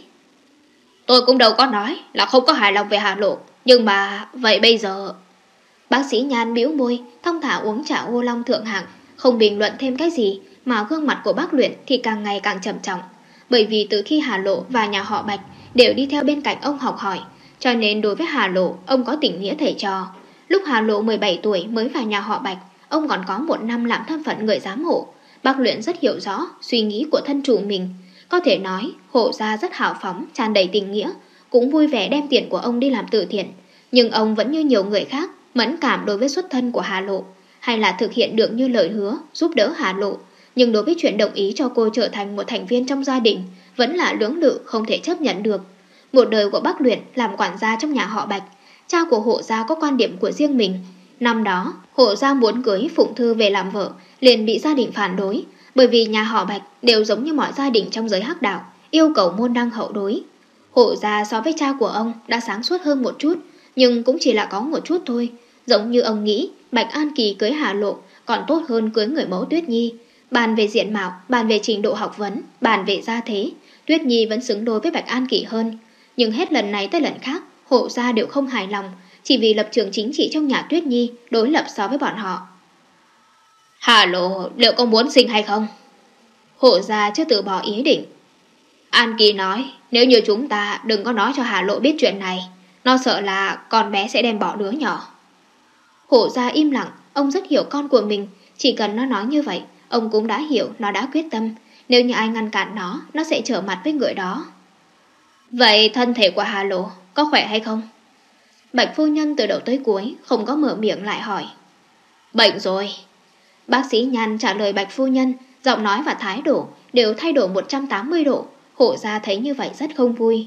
Speaker 1: Tôi cũng đâu có nói là không có hài lòng về Hà Lộ, nhưng mà vậy bây giờ... Bác sĩ Nhan bĩu môi, thong thả uống trà ô long thượng hạng, không bình luận thêm cái gì, mà gương mặt của bác Luyện thì càng ngày càng trầm trọng. Bởi vì từ khi Hà Lộ và nhà họ Bạch đều đi theo bên cạnh ông học hỏi, cho nên đối với Hà Lộ, ông có tình nghĩa thầy trò. Lúc Hà Lộ mười bảy tuổi mới vào nhà họ Bạch, ông còn có một năm làm thân phận người giám hộ. Bác Luyện rất hiểu rõ suy nghĩ của thân chủ mình. Có thể nói, Hộ gia rất hào phóng, tràn đầy tình nghĩa, cũng vui vẻ đem tiền của ông đi làm từ thiện. Nhưng ông vẫn như nhiều người khác, mẫn cảm đối với xuất thân của Hà Lộ, hay là thực hiện được như lời hứa giúp đỡ Hà Lộ, nhưng đối với chuyện đồng ý cho cô trở thành một thành viên trong gia đình vẫn là lưỡng lự không thể chấp nhận được. Một đời của bác Luyện làm quản gia trong nhà họ Bạch, cha của Hộ gia có quan điểm của riêng mình. Năm đó, Hộ gia muốn cưới Phụng Thư về làm vợ, liền bị gia đình phản đối, bởi vì nhà họ Bạch đều giống như mọi gia đình trong giới hắc đạo, yêu cầu môn đăng hậu đối. Hộ gia so với cha của ông đã sáng suốt hơn một chút, nhưng cũng chỉ là có một chút thôi. Giống như ông nghĩ Bạch An Kỳ cưới Hà Lộ còn tốt hơn cưới người mẫu Tuyết Nhi. Bàn về diện mạo, bàn về trình độ học vấn, bàn về gia thế, Tuyết Nhi vẫn xứng đôi với Bạch An Kỳ hơn. Nhưng hết lần này tới lần khác, Hộ gia đều không hài lòng, chỉ vì lập trường chính trị trong nhà Tuyết Nhi đối lập so với bọn họ. Hà Lộ liệu có muốn sinh hay không? Hộ gia chưa từ bỏ ý định. An Kỳ nói, nếu như chúng ta đừng có nói cho Hà Lộ biết chuyện này, nó sợ là con bé sẽ đem bỏ đứa nhỏ. Hộ gia im lặng, ông rất hiểu con của mình, Chỉ cần nó nói như vậy, ông cũng đã hiểu nó đã quyết tâm. Nếu như ai ngăn cản nó, nó sẽ trở mặt với người đó. Vậy thân thể của Hà Lộ có khỏe hay không? Bạch phu nhân từ đầu tới cuối không có mở miệng lại hỏi. Bệnh rồi. Bác sĩ Nhan trả lời Bạch phu nhân, giọng nói và thái độ đều thay đổi một trăm tám mươi độ. Hổ gia thấy như vậy rất không vui.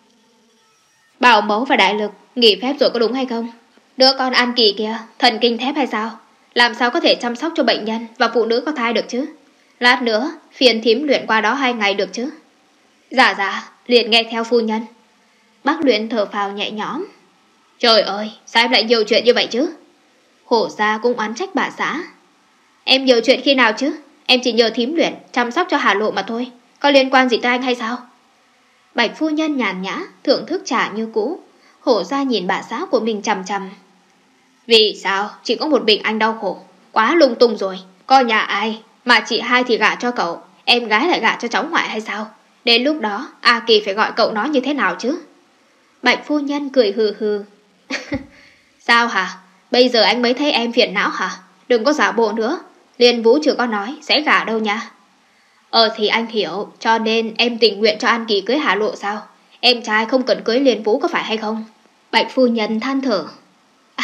Speaker 1: Bảo mẫu và đại lực nghỉ phép rồi có đúng hay không? Đứa con An Kỳ kia thần kinh thép hay sao? Làm sao có thể chăm sóc cho bệnh nhân và phụ nữ có thai được chứ? Lát nữa phiền thím luyện qua đó hai ngày được chứ? Dạ dạ, liền nghe theo phu nhân. Bác luyện thở phào nhẹ nhõm. Trời ơi, sao em lại nhiều chuyện như vậy chứ? Hổ gia cũng oán trách bà xã. Em nhiều chuyện khi nào chứ? Em chỉ nhờ thím luyện chăm sóc cho Hà Lộ mà thôi. Có liên quan gì tới anh hay sao? Bạch phu nhân nhàn nhã thưởng thức trà như cũ. Hổ gia nhìn bà xã của mình chằm chằm. Vì sao chỉ có một mình anh đau khổ? Quá lung tung rồi. Có nhà ai mà chị hai thì gả cho cậu, em gái lại gả cho cháu ngoại hay sao? Đến lúc đó A Kỳ phải gọi cậu nói như thế nào chứ? Bạch phu nhân cười hừ hừ. Sao hả? Bây giờ anh mới thấy em phiền não hả? Đừng có giả bộ nữa. Liên Vũ chưa có nói sẽ gả đâu nha. Ờ thì anh hiểu, cho nên em tình nguyện cho An Kỳ cưới Hà Lộ sao? Em trai không cần cưới Liên Vũ có phải hay không? Bạch phu nhân than thở. À,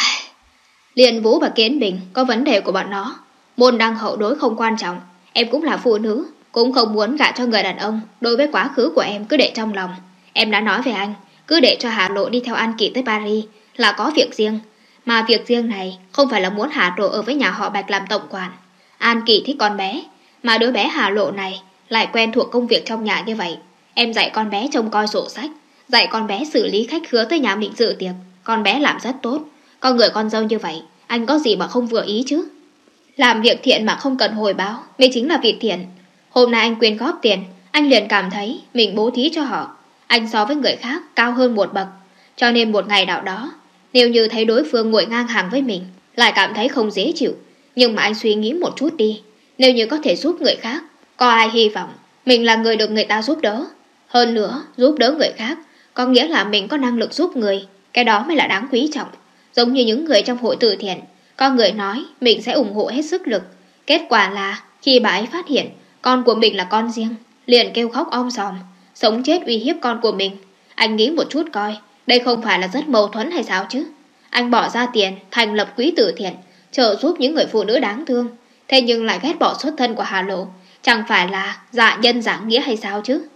Speaker 1: Liên Vũ và Kiến Bình có vấn đề của bọn nó. Môn đăng hậu đối không quan trọng. Em cũng là phụ nữ, cũng không muốn gả cho người đàn ông. Đối với quá khứ của em cứ để trong lòng. Em đã nói về anh, cứ để cho Hà Lộ đi theo An Kỳ tới Paris là có việc riêng. Mà việc riêng này không phải là muốn Hà Lộ ở với nhà họ Bạch làm tổng quản. An Kỳ thích con bé, mà đứa bé Hà Lộ này lại quen thuộc công việc trong nhà như vậy. Em dạy con bé trông coi sổ sách, dạy con bé xử lý khách khứa tới nhà mình dự tiệc. Con bé làm rất tốt. Con người con dâu như vậy, anh có gì mà không vừa ý chứ? Làm việc thiện mà không cần hồi báo mới chính là việc thiện. Hôm nay anh quyên góp tiền, anh liền cảm thấy mình bố thí cho họ. Anh so với người khác cao hơn một bậc. Cho nên một ngày nào đó, nếu như thấy đối phương ngồi ngang hàng với mình, lại cảm thấy không dễ chịu. Nhưng mà anh suy nghĩ một chút đi. Nếu như có thể giúp người khác, có ai hy vọng mình là người được người ta giúp đỡ? Hơn nữa, giúp đỡ người khác có nghĩa là mình có năng lực giúp người. Cái đó mới là đáng quý trọng. Giống như những người trong hội từ thiện, có người nói mình sẽ ủng hộ hết sức lực. Kết quả là khi bà ấy phát hiện con của mình là con riêng, liền kêu khóc om sòm, sống chết uy hiếp con của mình. Anh nghĩ một chút coi, đây không phải là rất mâu thuẫn hay sao chứ? Anh bỏ ra tiền thành lập quỹ từ thiện, trợ giúp những người phụ nữ đáng thương, thế nhưng lại ghét bỏ xuất thân của Hà Lộ, chẳng phải là dạ nhân giả nghĩa hay sao chứ?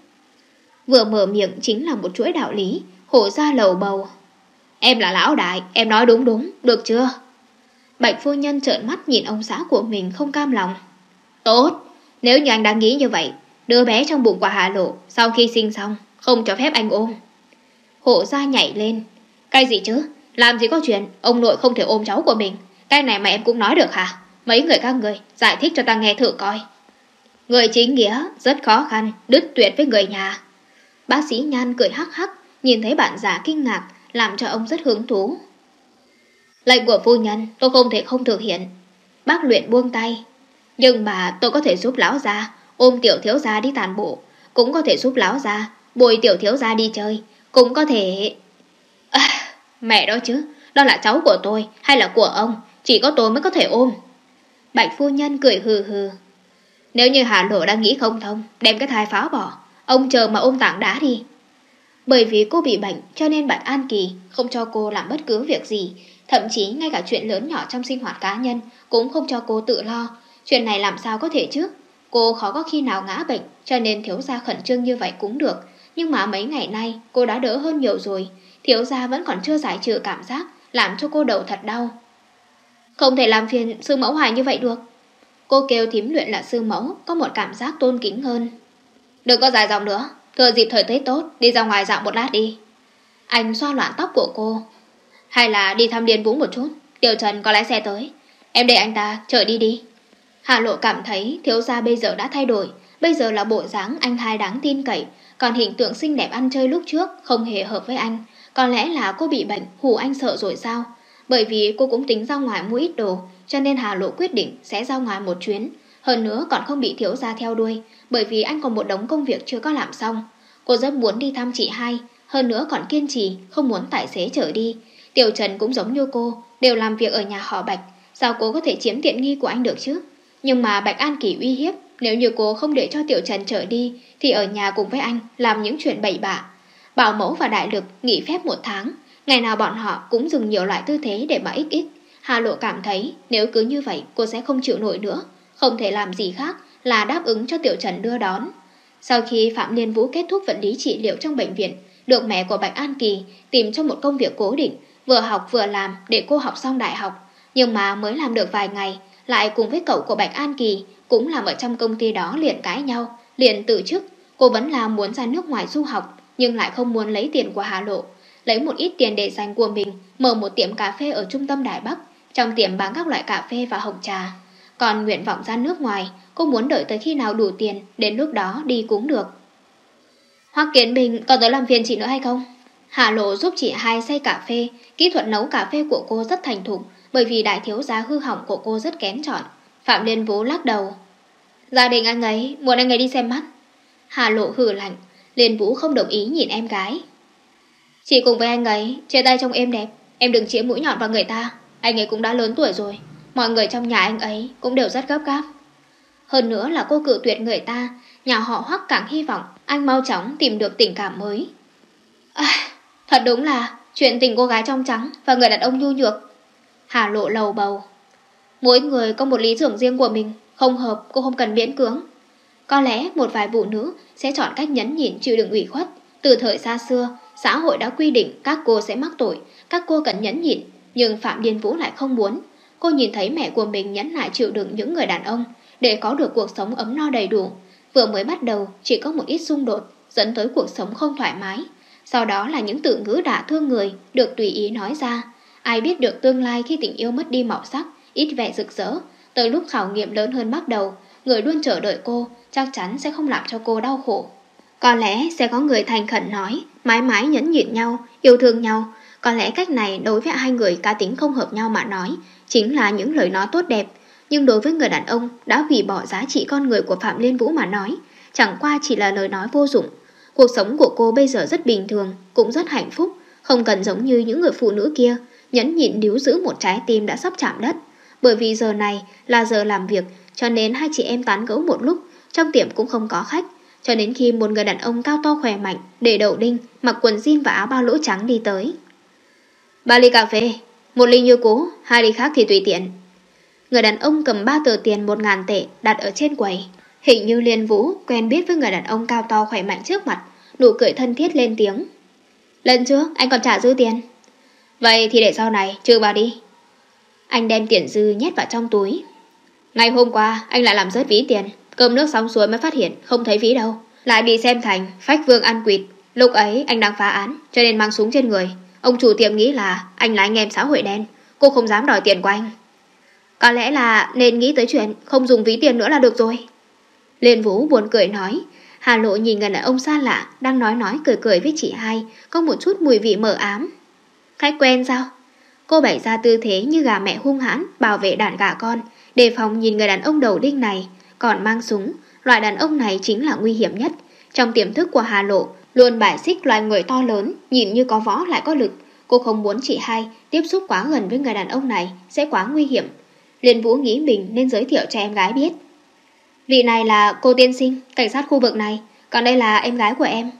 Speaker 1: Vừa mở miệng chính là một chuỗi đạo lý. Hổ ra lầu bầu. Em là lão đại, em nói đúng đúng, được chưa? Bạch phu nhân trợn mắt nhìn ông xã của mình không cam lòng. Tốt, nếu như anh đã nghĩ như vậy, đứa bé trong bụng của Hà Lộ sau khi sinh xong không cho phép anh ôm. Hổ ra nhảy lên. Cái gì chứ? Làm gì có chuyện ông nội không thể ôm cháu của mình? Cái này mà em cũng nói được hả? Mấy người các người giải thích cho ta nghe thử coi. Người chính nghĩa rất khó khăn đứt tuyệt với người nhà. Bác sĩ Nhan cười hắc hắc, nhìn thấy bạn già kinh ngạc, làm cho ông rất hứng thú. Lệnh của phu nhân tôi không thể không thực hiện. Bác luyện buông tay. Nhưng mà tôi có thể giúp lão gia ôm tiểu thiếu gia đi tàn bộ, cũng có thể giúp lão gia bồi tiểu thiếu gia đi chơi, cũng có thể... À, mẹ đó chứ, đó là cháu của tôi hay là của ông? Chỉ có tôi mới có thể ôm. Bạch phu nhân cười hừ hừ. Nếu như Hà Lộ đang nghĩ không thông, đem cái thai pháo bỏ, ông chờ mà ôm tảng đá đi. Bởi vì cô bị bệnh cho nên Bạch An Kỳ không cho cô làm bất cứ việc gì. Thậm chí ngay cả chuyện lớn nhỏ trong sinh hoạt cá nhân cũng không cho cô tự lo. Chuyện này làm sao có thể chứ? Cô khó có khi nào ngã bệnh, cho nên thiếu gia khẩn trương như vậy cũng được. Nhưng mà mấy ngày nay cô đã đỡ hơn nhiều rồi. Thiếu gia vẫn còn chưa giải trừ cảm giác, làm cho cô đầu thật đau. Không thể làm phiền sư mẫu Hoài như vậy được. Cô kêu thím luyện là sư mẫu, có một cảm giác tôn kính hơn. Đừng có dài dòng nữa, thừa dịp thời tiết tốt, đi ra ngoài dạo một lát đi. Anh xoa loạn tóc của cô. Hay là đi thăm Liên Vũ một chút, Tiểu Trần có lái xe tới, em để anh ta chở đi đi. Hà Lộ cảm thấy thiếu gia bây giờ đã thay đổi. Bây giờ là bộ dáng anh hai đáng tin cậy, còn hình tượng xinh đẹp ăn chơi lúc trước không hề hợp với anh. Có lẽ là cô bị bệnh hù anh sợ rồi sao? Bởi vì cô cũng tính ra ngoài mua ít đồ, cho nên Hà Lộ quyết định sẽ ra ngoài một chuyến. Hơn nữa còn không bị thiếu gia theo đuôi, bởi vì anh còn một đống công việc chưa có làm xong. Cô rất muốn đi thăm chị hai, hơn nữa còn kiên trì không muốn tài xế chở đi. Tiểu Trần cũng giống như cô, đều làm việc ở nhà họ Bạch, Sao cô có thể chiếm tiện nghi của anh được chứ? Nhưng mà Bạch An Kỳ uy hiếp, nếu như cô không để cho Tiểu Trần trở đi thì ở nhà cùng với anh làm những chuyện bậy bạ. Bảo mẫu và đại lực nghỉ phép một tháng, ngày nào bọn họ cũng dùng nhiều loại tư thế để mà ích ích. Hà Lộ cảm thấy nếu cứ như vậy cô sẽ không chịu nổi nữa, không thể làm gì khác là đáp ứng cho Tiểu Trần đưa đón. Sau khi Phạm Liên Vũ kết thúc vật lý trị liệu trong bệnh viện, được mẹ của Bạch An Kỳ tìm cho một công việc cố định, vừa học vừa làm để cô học xong đại học. Nhưng mà mới làm được vài ngày, lại cùng với cậu của Bạch An Kỳ cũng làm ở trong công ty đó liền cãi nhau, liền từ chức. Cô vẫn là muốn ra nước ngoài du học, nhưng lại không muốn lấy tiền của Hà Lộ, lấy một ít tiền để dành của mình, mở một tiệm cà phê ở trung tâm Đài Bắc, trong tiệm bán các loại cà phê và hồng trà. Còn nguyện vọng ra nước ngoài, cô muốn đợi tới khi nào đủ tiền, đến lúc đó đi cũng được. Hoắc Kiến Bình còn tới làm phiền chị nữa hay không? Hà Lộ giúp chị hai xay cà phê, kỹ thuật nấu cà phê của cô rất thành thục, bởi vì đại thiếu gia hư hỏng của cô rất kén chọn. Phạm Liên Vũ lắc đầu. Gia đình anh ấy, muốn anh ấy đi xem mắt. Hà Lộ hừ lạnh. Liên Vũ không đồng ý nhìn em gái. Chị cùng với anh ấy, chia tay trông êm đẹp, em đừng chĩa mũi nhọn vào người ta. Anh ấy cũng đã lớn tuổi rồi, mọi người trong nhà anh ấy cũng đều rất gấp gáp. Hơn nữa là cô cự tuyệt người ta, nhà họ Hoắc càng hy vọng anh mau chóng tìm được tình cảm mới. À, thật đúng là chuyện tình cô gái trong trắng và người đàn ông nhu nhược. Hà Lộ lầu bầu. Mỗi người có một lý tưởng riêng của mình, không hợp cô không cần miễn cưỡng. Có lẽ một vài phụ nữ sẽ chọn cách nhẫn nhịn chịu đựng ủy khuất. Từ thời xa xưa, xã hội đã quy định các cô sẽ mắc tội, các cô cần nhẫn nhịn. Nhưng Phạm Liên Vũ lại không muốn. Cô nhìn thấy mẹ của mình nhẫn nại chịu đựng những người đàn ông để có được cuộc sống ấm no đầy đủ. Vừa mới bắt đầu chỉ có một ít xung đột, dẫn tới cuộc sống không thoải mái. Sau đó là những từ ngữ đả thương người được tùy ý nói ra. Ai biết được tương lai khi tình yêu mất đi màu sắc, ít vẻ rực rỡ, tới lúc khảo nghiệm lớn hơn bắt đầu, người luôn chờ đợi cô chắc chắn sẽ không làm cho cô đau khổ. Có lẽ sẽ có người thành khẩn nói, mãi mãi nhẫn nhịn nhau, yêu thương nhau. Có lẽ cách này đối với hai người cá tính không hợp nhau mà nói, chính là những lời nói tốt đẹp. Nhưng đối với người đàn ông đã hủy bỏ giá trị con người của Phạm Liên Vũ mà nói, chẳng qua chỉ là lời nói vô dụng. Cuộc sống của cô bây giờ rất bình thường, cũng rất hạnh phúc, không cần giống như những người phụ nữ kia, nhẫn nhịn níu giữ một trái tim đã sắp chạm đất. Bởi vì giờ này là giờ làm việc, cho nên hai chị em tán gẫu một lúc, trong tiệm cũng không có khách. Cho đến khi một người đàn ông cao to khỏe mạnh, để đậu đinh, mặc quần jean và áo ba lỗ trắng đi tới. Ba ly cà phê, một ly như cũ, hai ly khác thì tùy tiện. Người đàn ông cầm ba tờ tiền một ngàn tệ đặt ở trên quầy. Hình như Liên Vũ quen biết với người đàn ông cao to khỏe mạnh trước mặt, nụ cười thân thiết lên tiếng. Lần trước anh còn trả dư tiền. Vậy thì để sau này trừ vào đi. Anh đem tiền dư nhét vào trong túi. Ngày hôm qua anh lại làm rớt ví tiền, cơm nước xong xuôi mới phát hiện không thấy ví đâu. Lại đi xem thành phách vương ăn quỵt. Lúc ấy anh đang phá án cho nên mang súng trên người. Ông chủ tiệm nghĩ là anh là anh em xã hội đen, cô không dám đòi tiền của anh. Có lẽ là nên nghĩ tới chuyện không dùng ví tiền nữa là được rồi. Liên Vũ buồn cười nói. Hà Lộ nhìn người đàn ông xa lạ đang nói nói cười cười với chị hai, có một chút mùi vị mờ ám. Khách quen sao? Cô bày ra tư thế như gà mẹ hung hãn bảo vệ đàn gà con, đề phòng nhìn người đàn ông đầu đinh này còn mang súng. Loại đàn ông này chính là nguy hiểm nhất. Trong tiềm thức của Hà Lộ luôn bài xích loài người to lớn, nhìn như có võ lại có lực. Cô không muốn chị hai tiếp xúc quá gần với người đàn ông này, sẽ quá nguy hiểm. Liên Vũ nghĩ mình nên giới thiệu cho em gái biết. Vị này là cô tiên sinh, cảnh sát khu vực này, còn đây là em gái của em.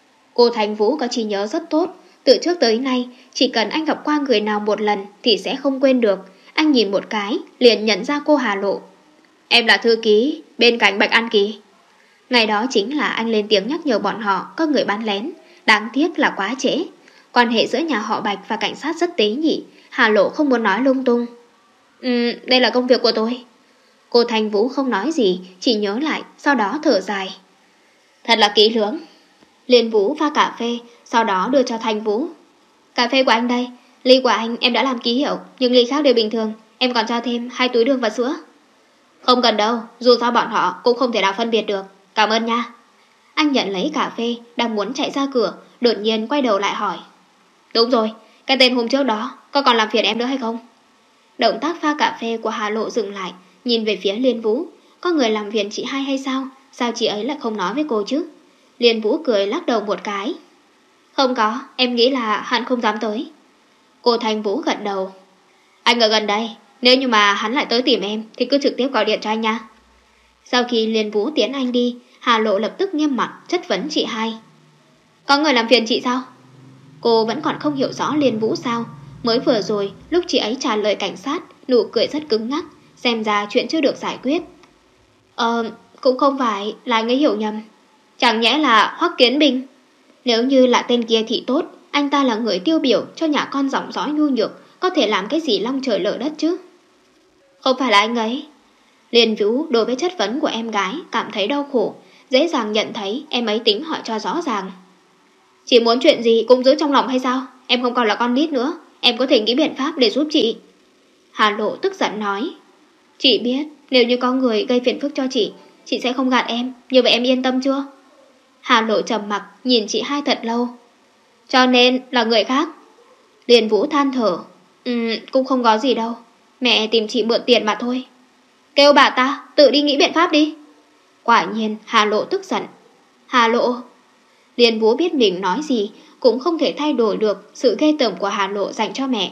Speaker 1: Cô Thành Vũ có trí nhớ rất tốt. Từ trước tới nay, chỉ cần anh gặp qua người nào một lần thì sẽ không quên được. Anh nhìn một cái, liền nhận ra cô Hà Lộ. Em là thư ký, bên cạnh Bạch An Kỳ. Ngày đó chính là anh lên tiếng nhắc nhở bọn họ có người bán lén. Đáng tiếc là quá trễ. Quan hệ giữa nhà họ Bạch và cảnh sát rất tế nhị. Hà Lộ không muốn nói lung tung. Ừ, đây là công việc của tôi. Cô Thành Vũ không nói gì, chỉ nhớ lại, sau đó thở dài. Thật là kỹ lưỡng. Liên Vũ pha cà phê, sau đó đưa cho Thành Vũ. Cà phê của anh đây, ly của anh em đã làm ký hiệu, nhưng ly khác đều bình thường. Em còn cho thêm hai túi đường và sữa. Không cần đâu, dù sao bọn họ cũng không thể nào phân biệt được. Cảm ơn nha. Anh nhận lấy cà phê, đang muốn chạy ra cửa, đột nhiên quay đầu lại hỏi. Đúng rồi, cái tên hôm trước đó có còn làm phiền em nữa hay không? Động tác pha cà phê của Hà Lộ dừng lại, nhìn về phía Liên Vũ. Có người làm phiền chị hai hay sao? Sao chị ấy lại không nói với cô chứ? Liên Vũ cười lắc đầu một cái. Không có, em nghĩ là hắn không dám tới. Cô Thành Vũ gật đầu. Anh ở gần đây, Nếu như mà hắn lại tới tìm em thì cứ trực tiếp gọi điện cho anh nha. Sau khi Liên Vũ tiến anh đi, Hà Lộ lập tức nghiêm mặt chất vấn chị hai. Có người làm phiền chị sao? Cô vẫn còn không hiểu rõ Liên Vũ sao. Mới vừa rồi lúc chị ấy trả lời cảnh sát, nụ cười rất cứng ngắc, xem ra chuyện chưa được giải quyết. Ờ, cũng không phải là anh ấy hiểu nhầm. Chẳng nhẽ là Hoắc Kiến Bình? Nếu như là tên kia thì tốt, anh ta là người tiêu biểu cho nhà con dòng dõi nhu nhược, có thể làm cái gì long trời lở đất chứ. Không phải là anh ấy. Liên Vũ đối với chất vấn của em gái cảm thấy đau khổ, dễ dàng nhận thấy em ấy tính hỏi cho rõ ràng. Chị muốn chuyện gì cũng giữ trong lòng hay sao? Em không còn là con nít nữa, em có thể nghĩ biện pháp để giúp chị. Hà Lộ tức giận nói. Chị biết nếu như có người gây phiền phức cho chị, chị sẽ không gạt em, như vậy em yên tâm chưa? Hà Lộ trầm mặc nhìn chị hai thật lâu. Cho nên là người khác. Liên Vũ than thở. Ừ, cũng không có gì đâu, mẹ tìm chị mượn tiền mà thôi. Kêu bà ta tự đi nghĩ biện pháp đi. Quả nhiên Hà Lộ tức giận. Hà Lộ. Liên Vũ biết mình nói gì cũng không thể thay đổi được sự ghê tởm của Hà Lộ dành cho mẹ.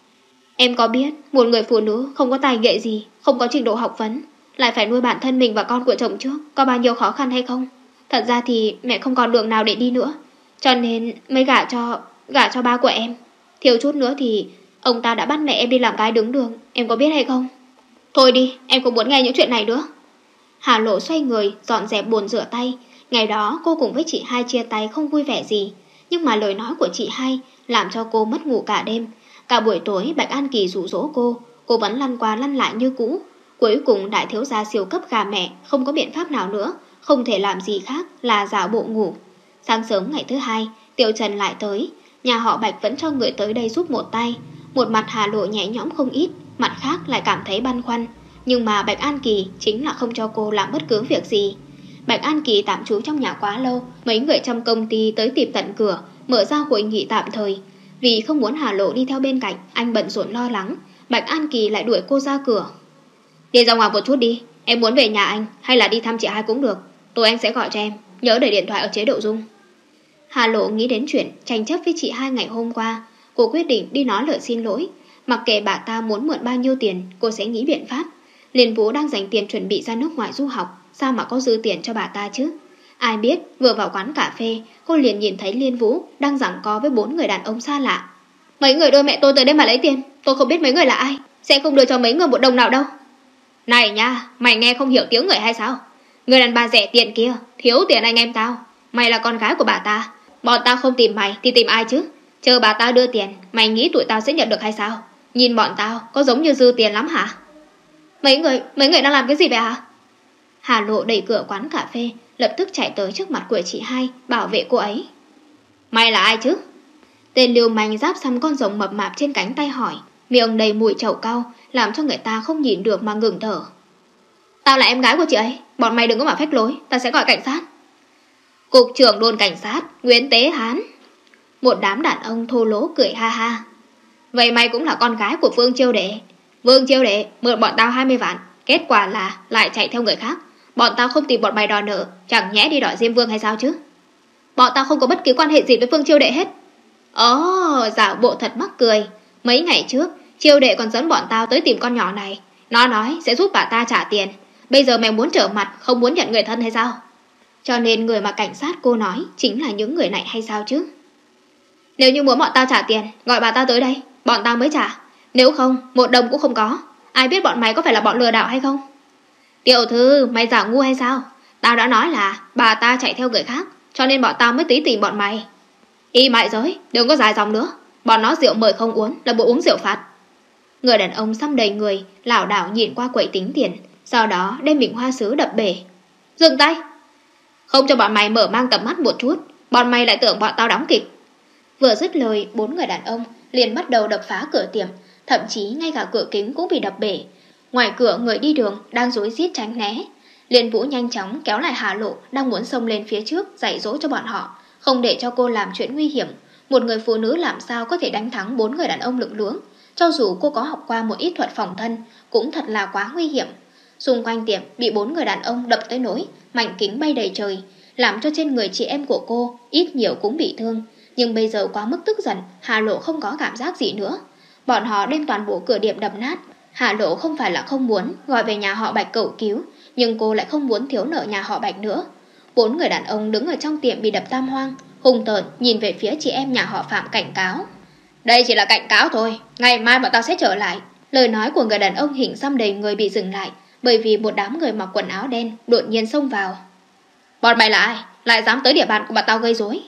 Speaker 1: Em có biết một người phụ nữ không có tài nghệ gì, không có trình độ học vấn, lại phải nuôi bản thân mình và con của chồng trước, có bao nhiêu khó khăn hay không? Thật ra thì mẹ không còn đường nào để đi nữa, cho nên mới gả cho gả cho ba của em. Thiếu chút nữa thì ông ta đã bắt mẹ em đi làm gái đứng đường, em có biết hay không? Thôi đi, em không muốn nghe những chuyện này nữa. Hà Lộ xoay người dọn dẹp bồn rửa tay. Ngày đó cô cùng với chị hai chia tay không vui vẻ gì, nhưng mà lời nói của chị hai làm cho cô mất ngủ cả đêm. Cả buổi tối Bạch An Kỳ dụ dỗ cô, cô vẫn lăn qua lăn lại như cũ. Cuối cùng đại thiếu gia siêu cấp gà mẹ không có biện pháp nào nữa, không thể làm gì khác là giả bộ ngủ. Sáng sớm ngày thứ hai, Tiểu Trần lại tới. Nhà họ Bạch vẫn cho người tới đây giúp một tay. Một mặt Hà Lộ nhẹ nhõm không ít, mặt khác lại cảm thấy băn khoăn. Nhưng mà Bạch An Kỳ chính là không cho cô làm bất cứ việc gì. Bạch An Kỳ tạm trú trong nhà quá lâu, mấy người trong công ty tới tìm tận cửa, mở ra hội nghị tạm thời. Vì không muốn Hà Lộ đi theo bên cạnh, anh bận rộn lo lắng, Bạch An Kỳ lại đuổi cô ra cửa. Đi ra ngoài một chút đi, em muốn về nhà anh hay là đi thăm chị hai cũng được. Tối anh sẽ gọi cho em, nhớ để điện thoại ở chế độ rung. Hà Lộ nghĩ đến chuyện tranh chấp với chị hai ngày hôm qua. Cô quyết định đi nói lời xin lỗi. Mặc kệ bà ta muốn mượn bao nhiêu tiền, cô sẽ nghĩ biện pháp. Liên Vũ đang dành tiền chuẩn bị ra nước ngoài du học, sao mà có dư tiền cho bà ta chứ? Ai biết vừa vào quán cà phê, cô liền nhìn thấy Liên Vũ đang giằng co với bốn người đàn ông xa lạ. Mấy người đưa mẹ tôi tới đây mà lấy tiền, tôi không biết mấy người là ai, sẽ không đưa cho mấy người một đồng nào đâu. Này nha, mày nghe không hiểu tiếng người hay sao? Người đàn bà rẻ tiền kia, thiếu tiền anh em tao. Mày là con gái của bà ta, bọn tao không tìm mày thì tìm ai chứ? Chờ bà ta đưa tiền, mày nghĩ tụi tao sẽ nhận được hay sao? Nhìn bọn tao có giống như dư tiền lắm hả? Mấy người, mấy người đang làm cái gì vậy hả? Hà Lộ đẩy cửa quán cà phê, lập tức chạy tới trước mặt của chị hai, bảo vệ cô ấy. Mày là ai chứ? Tên lưu manh giáp xăm con rồng mập mạp trên cánh tay hỏi, miệng đầy mùi trầu cau, làm cho người ta không nhìn được mà ngừng thở. Tao là em gái của chị ấy, bọn mày đừng có mà phách lối, ta sẽ gọi cảnh sát. Cục trưởng đồn cảnh sát Nguyễn Tế Hán. Một đám đàn ông thô lỗ cười ha ha. Vậy mày cũng là con gái của Vương Chiêu Đệ. Vương Chiêu Đệ mượn bọn tao hai mươi vạn, kết quả là lại chạy theo người khác. Bọn tao không tìm bọn mày đòi nợ, chẳng nhẽ đi đòi Diêm Vương hay sao chứ? Bọn tao không có bất kỳ quan hệ gì với Vương Chiêu Đệ hết. Ồ, oh, giả bộ thật mắc cười. Mấy ngày trước Chiêu Đệ còn dẫn bọn tao tới tìm con nhỏ này, nó nói sẽ giúp bà ta trả tiền. Bây giờ mày muốn trở mặt, không muốn nhận người thân hay sao? Cho nên người mà cảnh sát cô nói chính là những người này hay sao chứ? Nếu như muốn bọn tao trả tiền, gọi bà ta tới đây, bọn tao mới trả. Nếu không, một đồng cũng không có. Ai biết bọn mày có phải là bọn lừa đảo hay không? Tiểu thư, mày giả ngu hay sao? Tao đã nói là bà ta chạy theo người khác, cho nên bọn tao mới tí tìm bọn mày. Y mại giới, đừng có dài dòng nữa. Bọn nó rượu mời không uống là bộ uống rượu phạt. Người đàn ông xăm đầy người lảo đảo nhìn qua quầy tính tiền, sau đó đem bình hoa sứ đập bể. Dừng tay! Không cho bọn mày mở mang tầm mắt một chút, bọn mày lại tưởng bọn tao đóng kịch. Vừa dứt lời, bốn người đàn ông liền bắt đầu đập phá cửa tiệm, thậm chí ngay cả cửa kính cũng bị đập bể. Ngoài cửa người đi đường đang rối rít tránh né. Liên Vũ nhanh chóng kéo lại Hà Lộ đang muốn xông lên phía trước dạy dỗ cho bọn họ, không để cho cô làm chuyện nguy hiểm. Một người phụ nữ làm sao có thể đánh thắng bốn người đàn ông lực lưỡng? Cho dù cô có học qua một ít thuật phòng thân, cũng thật là quá nguy hiểm. Xung quanh tiệm bị bốn người đàn ông đập tới nỗi mảnh kính bay đầy trời, làm cho trên người chị em của cô ít nhiều cũng bị thương. Nhưng bây giờ quá mức tức giận, Hà Lộ không có cảm giác gì nữa. Bọn họ đem toàn bộ cửa tiệm đập nát. Hạ Lộ không phải là không muốn gọi về nhà họ Bạch cầu cứu, nhưng cô lại không muốn thiếu nợ nhà họ Bạch nữa. Bốn người đàn ông đứng ở trong tiệm bị đập tam hoang, hung tợn nhìn về phía chị em nhà họ Phạm cảnh cáo. Đây chỉ là cảnh cáo thôi, ngày mai bọn tao sẽ trở lại. Lời nói của người đàn ông hình xăm đầy người bị dừng lại, bởi vì một đám người mặc quần áo đen đột nhiên xông vào. Bọn mày là ai? Lại dám tới địa bàn của bọn tao gây rối?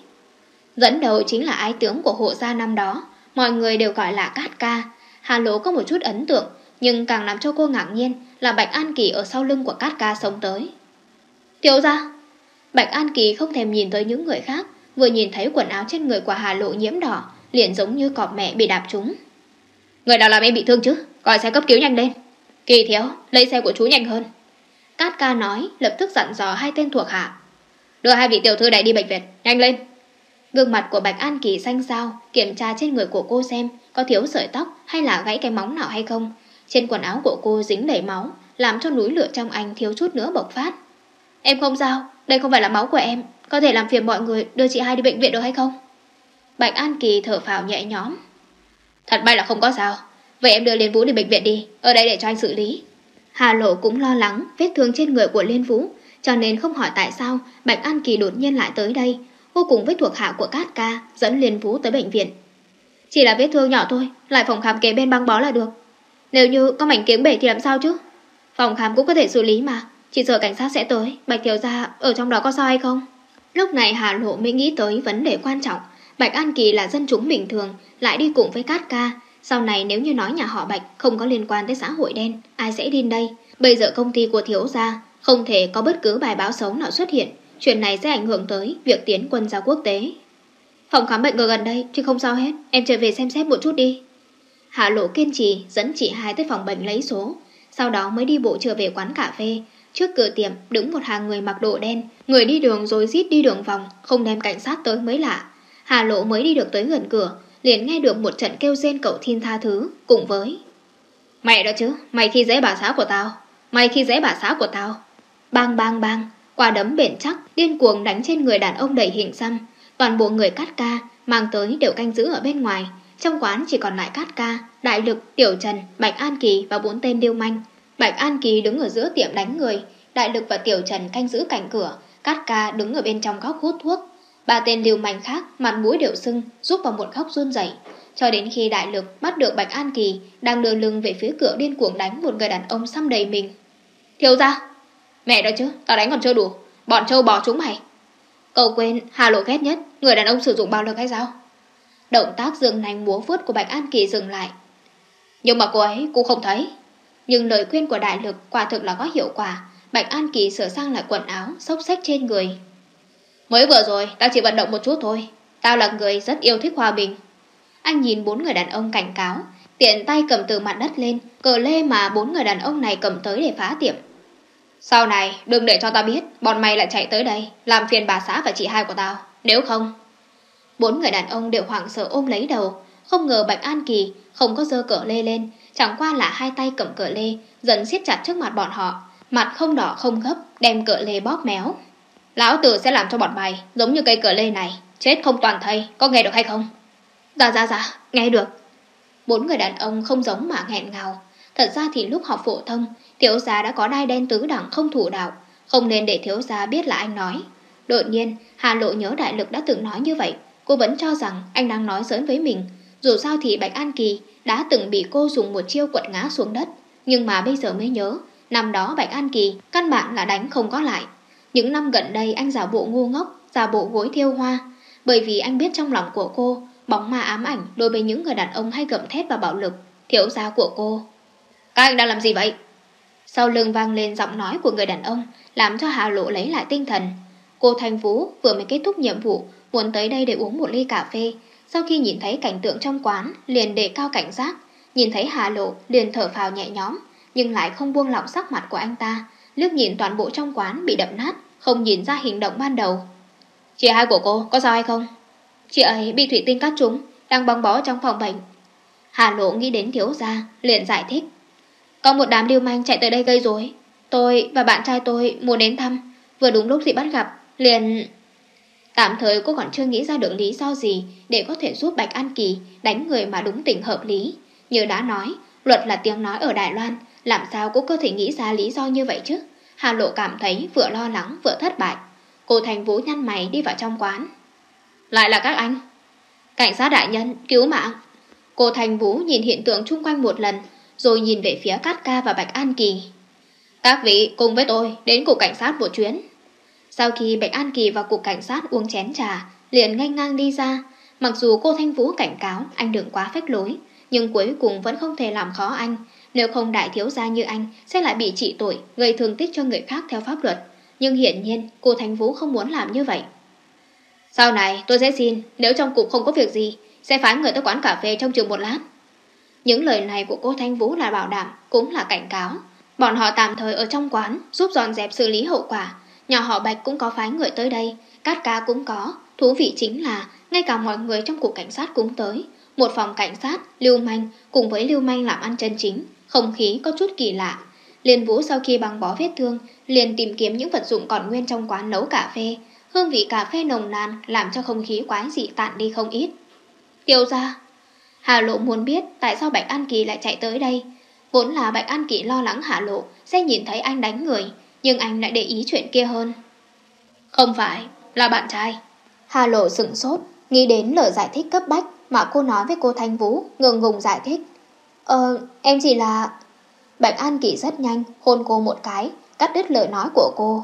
Speaker 1: Dẫn đầu chính là ái tướng của hộ gia năm đó, mọi người đều gọi là Cát Ca. Hà Lỗ có một chút ấn tượng, nhưng càng làm cho cô ngạc nhiên là Bạch An Kỳ ở sau lưng của Cát Ca xông tới. Thiếu gia! Bạch An Kỳ không thèm nhìn tới những người khác, vừa nhìn thấy quần áo trên người của Hà Lộ nhiễm đỏ, liền giống như cọp mẹ bị đạp trúng. Người nào làm em bị thương chứ? Gọi xe cấp cứu nhanh lên. Kỳ thiếu, lấy xe của chú nhanh hơn. Cát Ca nói, lập tức dặn dò hai tên thuộc hạ. Đưa hai vị tiểu thư này đi bệnh viện, nhanh lên. Gương mặt của Bạch An Kỳ xanh xao, kiểm tra trên người của cô xem có thiếu sợi tóc hay là gãy cái móng nào hay không. Trên quần áo của cô dính đầy máu, làm cho núi lửa trong anh thiếu chút nữa bộc phát. Em không sao, đây không phải là máu của em, có thể làm phiền mọi người đưa chị hai đi bệnh viện được hay không? Bạch An Kỳ thở phào nhẹ nhõm. Thật may là không có sao. Vậy em đưa Liên Vũ đi bệnh viện đi, ở đây để cho anh xử lý. Hà Lộ cũng lo lắng vết thương trên người của Liên Vũ, cho nên không hỏi tại sao Bạch An Kỳ đột nhiên lại tới đây. Cô cùng với thuộc hạ của Cát Ca dẫn Liên Vũ tới bệnh viện. Chỉ là vết thương nhỏ thôi, lại phòng khám kế bên băng bó là được. Nếu như có mảnh kiếng bể thì làm sao chứ? Phòng khám cũng có thể xử lý mà, chỉ sợ cảnh sát sẽ tới. Bạch thiếu gia ở trong đó có sao hay không? Lúc này Hà Lộ mới nghĩ tới vấn đề quan trọng. Bạch An Kỳ là dân chúng bình thường, lại đi cùng với Cát Ca. Sau này nếu như nói nhà họ Bạch không có liên quan tới xã hội đen, ai sẽ đi đây? Bây giờ công ty của thiếu gia không thể có bất cứ bài báo xấu nào xuất hiện. Chuyện này sẽ ảnh hưởng tới việc tiến quân ra quốc tế. Phòng khám bệnh ở gần đây chứ không sao hết, em trở về xem xét một chút đi. Hạ Lộ kiên trì dẫn chị hai tới phòng bệnh lấy số, sau đó mới đi bộ trở về quán cà phê. Trước cửa tiệm đứng một hàng người mặc đồ đen, người đi đường rối rít đi đường vòng, không đem cảnh sát tới mới lạ. Hà Lộ mới đi được tới gần cửa, liền nghe được một trận kêu rên cầu xin tha thứ, cùng với mẹ đó chứ, mày khi dễ bà xã của tao, mày khi dễ bà xã của tao. Bang bang bang, quả đấm bền chắc điên cuồng đánh trên người đàn ông đầy hình xăm. Toàn bộ người Cát Ca mang tới đều canh giữ ở bên ngoài. Trong quán chỉ còn lại Cát Ca, Đại Lực, Tiểu Trần, Bạch An Kỳ và bốn tên điêu manh. Bạch An Kỳ đứng ở giữa tiệm đánh người, Đại Lực và Tiểu Trần canh giữ cạnh cửa, Cát Ca đứng ở bên trong góc hút thuốc. Ba tên điêu manh khác mặt mũi đều sưng, rút vào một góc run rẩy, cho đến khi Đại Lực bắt được Bạch An Kỳ đang đưa lưng về phía cửa điên cuồng đánh một người đàn ông xăm đầy mình. Thiếu gia! Mẹ đó chứ, tao đánh còn chưa đủ, bọn trâu bò chúng mày. Cậu quên Hà Lộ ghét nhất người đàn ông sử dụng bạo lực hay sao? Động tác giương nanh múa vuốt của Bạch An Kỳ dừng lại. Nhưng mà cô ấy cũng không thấy. Nhưng lời khuyên của Đại Lực quả thực là có hiệu quả. Bạch An Kỳ sửa sang lại quần áo, xốc xách trên người. Mới vừa rồi tao chỉ vận động một chút thôi, tao là người rất yêu thích hòa bình. Anh nhìn bốn người đàn ông cảnh cáo, tiện tay cầm từ mặt đất lên cờ lê mà bốn người đàn ông này cầm tới để phá tiệm. Sau này đừng để cho tao biết bọn mày lại chạy tới đây làm phiền bà xã và chị hai của tao, nếu không. Bốn người đàn ông đều hoảng sợ ôm lấy đầu. Không ngờ Bạch An Kỳ không có giơ cờ lê lên, chẳng qua là hai tay cầm cờ lê dần siết chặt trước mặt bọn họ, mặt không đỏ không gấp, đem cờ lê bóp méo. Lão tử sẽ làm cho bọn mày giống như cây cờ lê này, chết không toàn thây, có nghe được hay không? Dạ dạ dạ, nghe được. Bốn người đàn ông không giống mà nghẹn ngào. Thật ra thì lúc học phổ thông, thiếu gia đã có đai đen tứ đẳng không thủ đạo, không nên để thiếu gia biết là anh nói. Đột nhiên Hà Lộ nhớ Đại Lực đã từng nói như vậy. Cô vẫn cho rằng anh đang nói giỡn với mình. Dù sao thì Bạch An Kỳ đã từng bị cô dùng một chiêu quật ngã xuống đất, nhưng mà bây giờ mới nhớ, năm đó Bạch An Kỳ căn bản là đánh không có lại. Những năm gần đây anh giả bộ ngu ngốc, giả bộ gối thiêu hoa, bởi vì anh biết trong lòng của cô bóng ma ám ảnh đối với những người đàn ông hay gầm thét và bạo lực. Thiếu gia của cô. Các anh đang làm gì vậy? Sau lưng vang lên giọng nói của người đàn ông, làm cho Hà Lộ lấy lại tinh thần. Cô Thanh Vũ vừa mới kết thúc nhiệm vụ, muốn tới đây để uống một ly cà phê. Sau khi nhìn thấy cảnh tượng trong quán, liền đề cao cảnh giác. Nhìn thấy Hà Lộ, liền thở phào nhẹ nhõm, nhưng lại không buông lỏng sắc mặt của anh ta. Liếc nhìn toàn bộ trong quán bị đập nát, không nhìn ra hành động ban đầu. Chị hai của cô có sao hay không? Chị ấy bị thủy tinh cắt trúng, đang băng bó trong phòng bệnh. Hà Lộ nghĩ đến thiếu gia, liền giải thích. Có một đám lưu manh chạy tới đây gây rối. Tôi và bạn trai tôi muốn đến thăm, vừa đúng lúc chị bắt gặp, liền... Tạm thời cô còn chưa nghĩ ra được lý do gì để có thể giúp Bạch An Kỳ đánh người mà đúng tình hợp lý. Như đã nói, Luật là tiếng nói ở Đài Loan, làm sao cũng có thể nghĩ ra lý do như vậy chứ. Hà Lộ cảm thấy vừa lo lắng vừa thất bại. Cô Thành Vũ nhăn mày đi vào trong quán. Lại là các anh. Cảnh sát đại nhân, cứu mạng. Cô Thành Vũ nhìn hiện tượng chung quanh một lần, rồi nhìn về phía Cát Ca và Bạch An Kỳ. Các vị cùng với tôi đến cục cảnh sát một chuyến. Sau khi Bạch An Kỳ vào cục cảnh sát uống chén trà, liền nghênh ngang đi ra. Mặc dù cô Thanh Vũ cảnh cáo anh đừng quá phách lối, nhưng cuối cùng vẫn không thể làm khó anh. Nếu không đại thiếu gia như anh sẽ lại bị trị tội, gây thương tích cho người khác theo pháp luật. Nhưng hiển nhiên cô Thanh Vũ không muốn làm như vậy. Sau này tôi sẽ xin, nếu trong cục không có việc gì, sẽ phái người tới quán cà phê trong chừng một lát. Những lời này của cô Thanh Vũ là bảo đảm, cũng là cảnh cáo. Bọn họ tạm thời ở trong quán giúp dọn dẹp xử lý hậu quả. Nhà họ Bạch cũng có phái người tới đây, Cát Ca cũng có. Thú vị chính là ngay cả mọi người trong cục cảnh sát cũng tới. Một phòng cảnh sát, lưu manh cùng với lưu manh làm ăn chân chính. Không khí có chút kỳ lạ. Liên Vũ sau khi băng bó vết thương, liền tìm kiếm những vật dụng còn nguyên trong quán nấu cà phê. Hương vị cà phê nồng nàn làm cho không khí quái dị tản đi không ít. Tiêu gia. Hà Lộ muốn biết tại sao Bạch An Kỳ lại chạy tới đây. Vốn là Bạch An Kỳ lo lắng Hà Lộ sẽ nhìn thấy anh đánh người, nhưng anh lại để ý chuyện kia hơn. Không phải, là bạn trai. Hà Lộ sững sốt, nghĩ đến lời giải thích cấp bách mà cô nói với cô Thanh Vũ, ngượng ngùng giải thích. Ờ, em chỉ là... Bạch An Kỳ rất nhanh hôn cô một cái, cắt đứt lời nói của cô.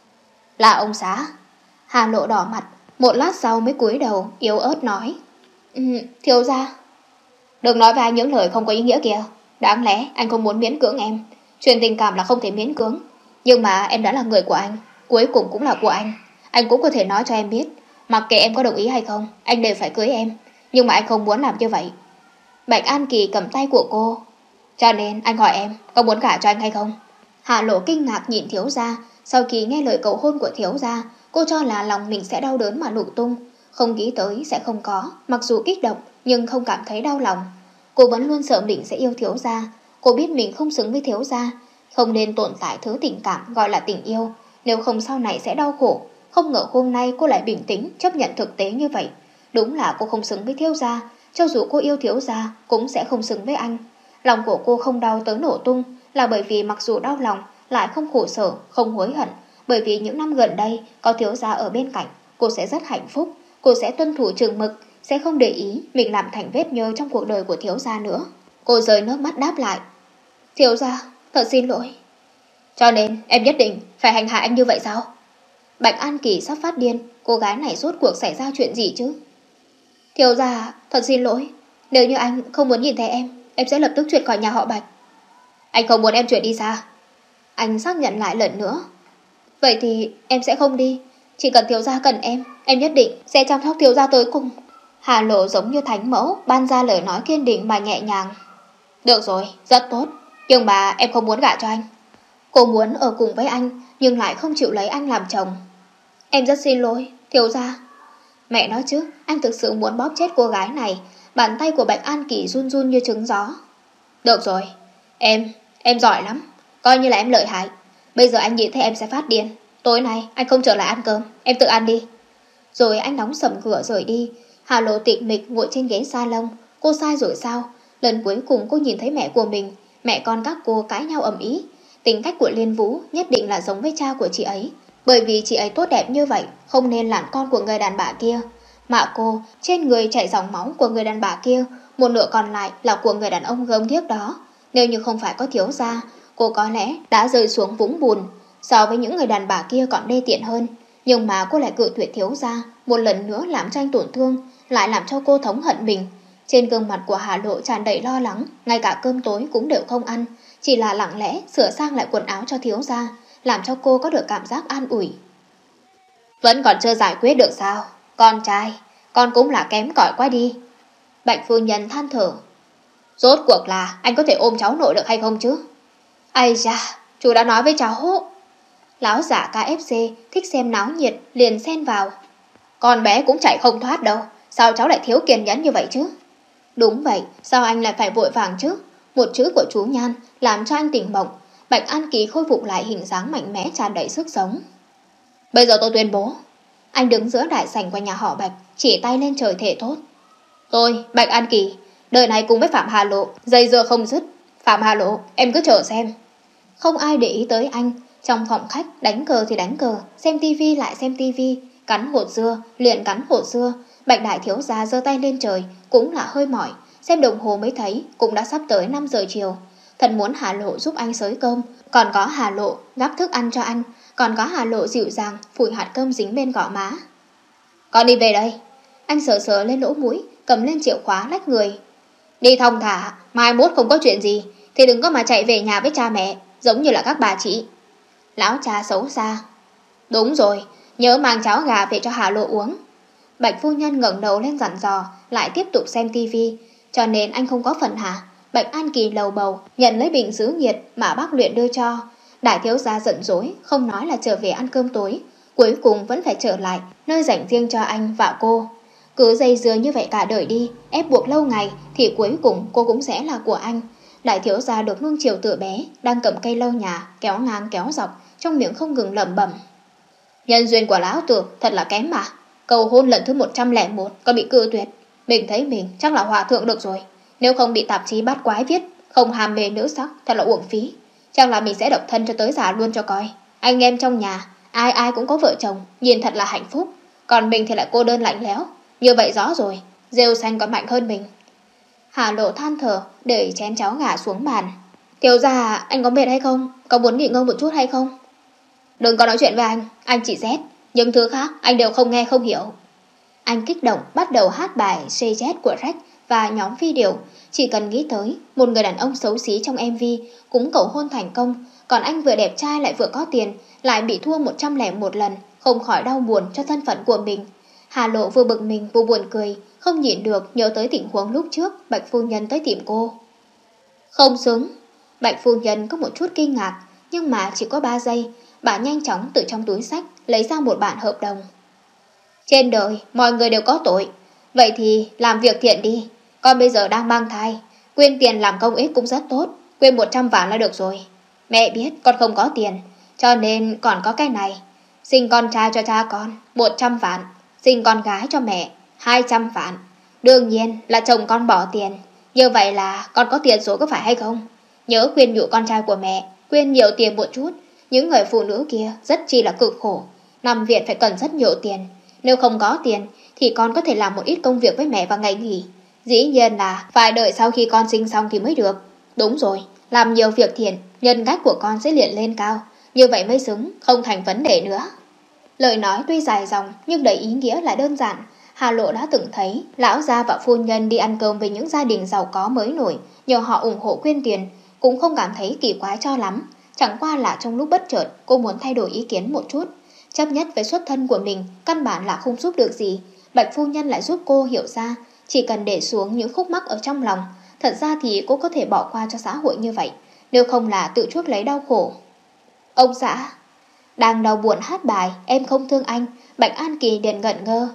Speaker 1: Là ông xã. Hà Lộ đỏ mặt, một lát sau mới cúi đầu, yếu ớt nói. Ừ, thiếu gia. Đừng nói với anh những lời không có ý nghĩa kìa. Đáng lẽ anh không muốn miễn cưỡng em. Chuyện tình cảm là không thể miễn cưỡng. Nhưng mà em đã là người của anh, cuối cùng cũng là của anh. Anh cũng có thể nói cho em biết, mặc kệ em có đồng ý hay không, anh đều phải cưới em. Nhưng mà anh không muốn làm như vậy. Bạch An Kỳ cầm tay của cô. Cho nên anh hỏi em, có muốn gả cho anh hay không? Hạ Lộ kinh ngạc nhìn thiếu gia. Sau khi nghe lời cầu hôn của thiếu gia, cô cho là lòng mình sẽ đau đớn mà nổ tung. Không nghĩ tới sẽ không có. Mặc dù kích động nhưng không cảm thấy đau lòng. Cô vẫn luôn sợ mình sẽ yêu thiếu gia. Cô biết mình không xứng với thiếu gia, không nên tồn tại thứ tình cảm gọi là tình yêu. Nếu không sau này sẽ đau khổ. Không ngờ hôm nay cô lại bình tĩnh chấp nhận thực tế như vậy. Đúng là cô không xứng với thiếu gia. Cho dù cô yêu thiếu gia cũng sẽ không xứng với anh. Lòng của cô không đau tới nổ tung là bởi vì mặc dù đau lòng lại không khổ sở, không hối hận. Bởi vì những năm gần đây có thiếu gia ở bên cạnh, cô sẽ rất hạnh phúc. Cô sẽ tuân thủ chừng mực, sẽ không để ý mình làm thành vết nhơ trong cuộc đời của thiếu gia nữa. Cô rơi nước mắt đáp lại. Thiếu gia, thật xin lỗi. Cho nên em nhất định phải hành hạ anh như vậy sao? Bạch An Kỳ sắp phát điên. Cô gái này rốt cuộc xảy ra chuyện gì chứ? Thiếu gia, thật xin lỗi. Nếu như anh không muốn nhìn thấy em, em sẽ lập tức chuyển khỏi nhà họ Bạch. Anh không muốn em chuyển đi xa. Anh xác nhận lại lần nữa. Vậy thì em sẽ không đi. Chỉ cần thiếu gia cần em, em nhất định sẽ chăm sóc thiếu gia tới cùng. Hà Lộ giống như thánh mẫu, ban ra lời nói kiên định mà nhẹ nhàng. Được rồi, rất tốt. Nhưng mà em không muốn gả cho anh. Cô muốn ở cùng với anh, nhưng lại không chịu lấy anh làm chồng. Em rất xin lỗi, thiếu gia. Mẹ nói chứ, anh thực sự muốn bóp chết cô gái này. Bàn tay của Bạch An Kỳ run run như trứng gió. Được rồi, em, em giỏi lắm. Coi như là em lợi hại. Bây giờ anh nhìn thấy em sẽ phát điên. Tối nay anh không trở lại ăn cơm, em tự ăn đi. Rồi anh đóng sầm cửa rời đi. Hà Lộ tịch mịch ngồi trên ghế salon. Cô sai rồi sao? Lần cuối cùng cô nhìn thấy mẹ của mình, mẹ con các cô cãi nhau ầm ĩ. Tính cách của Liên Vũ nhất định là giống với cha của chị ấy. Bởi vì chị ấy tốt đẹp như vậy, không nên làm con của người đàn bà kia. Mà cô, trên người chảy dòng máu của người đàn bà kia, một nửa còn lại là của người đàn ông gớm ghiếc đó. Nếu như không phải có thiếu gia, cô có lẽ đã rơi xuống vũng bùn. So với những người đàn bà kia còn đê tiện hơn. Nhưng mà cô lại cự tuyệt thiếu gia, một lần nữa làm cho anh tổn thương, lại làm cho cô thống hận mình. Trên gương mặt của Hà Lộ tràn đầy lo lắng, ngay cả cơm tối cũng đều không ăn, chỉ là lặng lẽ sửa sang lại quần áo cho thiếu gia, làm cho cô có được cảm giác an ủi. Vẫn còn chưa giải quyết được sao? Con trai, con cũng là kém cỏi quá đi. Bạch phu nhân than thở. Rốt cuộc là anh có thể ôm cháu nội được hay không chứ? Ây da, chú đã nói với cháu. Lão giả ca ép xê thích xem náo nhiệt liền xen vào. Con bé cũng chạy không thoát đâu, sao cháu lại thiếu kiên nhẫn như vậy chứ? Đúng vậy, sao anh lại phải vội vàng chứ? Một chữ của chú Nhan làm cho anh tỉnh mộng. Bạch An Kỳ khôi phục lại hình dáng mạnh mẽ tràn đầy sức sống. Bây giờ tôi tuyên bố. Anh đứng giữa đại sảnh của nhà họ Bạch, chỉ tay lên trời thề thốt. Tôi, Bạch An Kỳ, đời này cùng với Phạm Hà Lộ dây dưa không dứt, Phạm Hà Lộ, em cứ chờ xem. Không ai để ý tới anh. Trong phòng khách, đánh cờ thì đánh cờ, xem tivi lại xem tivi, cắn hột dưa, liền cắn hột dưa. Bạch đại thiếu gia giơ tay lên trời, cũng là hơi mỏi. Xem đồng hồ mới thấy, cũng đã sắp tới năm giờ chiều. Thật muốn Hà Lộ giúp anh xới cơm, còn có Hà Lộ gắp thức ăn cho anh, còn có Hà Lộ dịu dàng phủi hạt cơm dính bên gò má. Con đi về đây. Anh sờ sờ lên lỗ mũi, cầm lên chìa khóa lách người. Đi thong thả, mai mốt không có chuyện gì thì đừng có mà chạy về nhà với cha mẹ, giống như là các bà chị. Lão cha xấu xa. Đúng rồi, nhớ mang cháo gà về cho Hà Lộ uống. Bạch phu nhân ngẩng đầu lên dặn dò, lại tiếp tục xem tivi. Cho nên anh không có phần hả? Bạch An Kỳ lầu bầu, nhận lấy bình giữ nhiệt mà bác luyện đưa cho. Đại thiếu gia giận dỗi, không nói là trở về ăn cơm tối, cuối cùng vẫn phải trở lại nơi dành riêng cho anh và cô. Cứ dây dưa như vậy cả đời đi, ép buộc lâu ngày thì cuối cùng cô cũng sẽ là của anh. Đại thiếu gia được nuông chiều từ bé, đang cầm cây lau nhà, kéo ngang kéo dọc, trong miệng không ngừng lẩm bẩm. Nhân duyên của lão tử thật là kém mà. Cầu hôn lần thứ một trăm lẻ một có bị cự tuyệt. Mình thấy mình chắc là hòa thượng được rồi. Nếu không bị tạp chí bát quái viết không ham mê nữ sắc, thật là uổng phí. Chắc là mình sẽ độc thân cho tới già luôn cho coi. Anh em trong nhà, ai ai cũng có vợ chồng, nhìn thật là hạnh phúc. Còn mình thì lại cô đơn lạnh lẽo. Như vậy rõ rồi, rêu xanh còn mạnh hơn mình. Hà Lộ than thở, để chén cháo gà xuống bàn. Thiếu gia, anh có mệt hay không? Có muốn nghỉ ngơi một chút hay không? Đừng có nói chuyện với anh, anh chỉ rét. Nhưng thứ khác anh đều không nghe không hiểu. Anh kích động bắt đầu hát bài Say Jet của Rách và nhóm phi điểu. Chỉ cần nghĩ tới một người đàn ông xấu xí trong em vê cũng cầu hôn thành công, còn anh vừa đẹp trai lại vừa có tiền, lại bị thua một trăm lẻ một lần, không khỏi đau buồn cho thân phận của mình. Hà Lộ vừa bực mình vừa buồn cười, không nhịn được nhớ tới tình huống lúc trước Bạch phu nhân tới tìm cô. Không xứng. Bạch phu nhân có một chút kinh ngạc, nhưng mà chỉ có ba giây. Bà nhanh chóng từ trong túi sách lấy ra một bản hợp đồng. Trên đời mọi người đều có tội, vậy thì làm việc thiện đi. Con bây giờ đang mang thai, quyên tiền làm công ích cũng rất tốt, quyên một trăm vạn là được rồi. Mẹ biết con không có tiền, cho nên còn có cái này. Sinh con trai cho cha con một trăm vạn, sinh con gái cho mẹ hai trăm vạn. Đương nhiên là chồng con bỏ tiền, như vậy là con có tiền số có phải hay không? Nhớ khuyên nhủ con trai của mẹ quyên nhiều tiền một chút. Những người phụ nữ kia rất chi là cực khổ, nằm viện phải cần rất nhiều tiền. Nếu không có tiền thì con có thể làm một ít công việc với mẹ vào ngày nghỉ. Dĩ nhiên là phải đợi sau khi con sinh xong thì mới được. Đúng rồi, làm nhiều việc thiện, nhân cách của con sẽ liền lên cao. Như vậy mới xứng, không thành vấn đề nữa. Lời nói tuy dài dòng nhưng đầy ý nghĩa là đơn giản. Hà Lộ đã từng thấy lão gia và phu nhân đi ăn cơm với những gia đình giàu có mới nổi, nhờ họ ủng hộ quyên tiền, cũng không cảm thấy kỳ quái cho lắm. Chẳng qua là trong lúc bất chợt cô muốn thay đổi ý kiến một chút. Chấp nhất với xuất thân của mình căn bản là không giúp được gì. Bạch phu nhân lại giúp cô hiểu ra, chỉ cần để xuống những khúc mắc ở trong lòng, thật ra thì cô có thể bỏ qua cho xã hội như vậy, nếu không là tự chuốc lấy đau khổ. Ông xã đang đau buồn hát bài Em Không Thương Anh. Bạch An Kỳ liền ngẩn ngơ.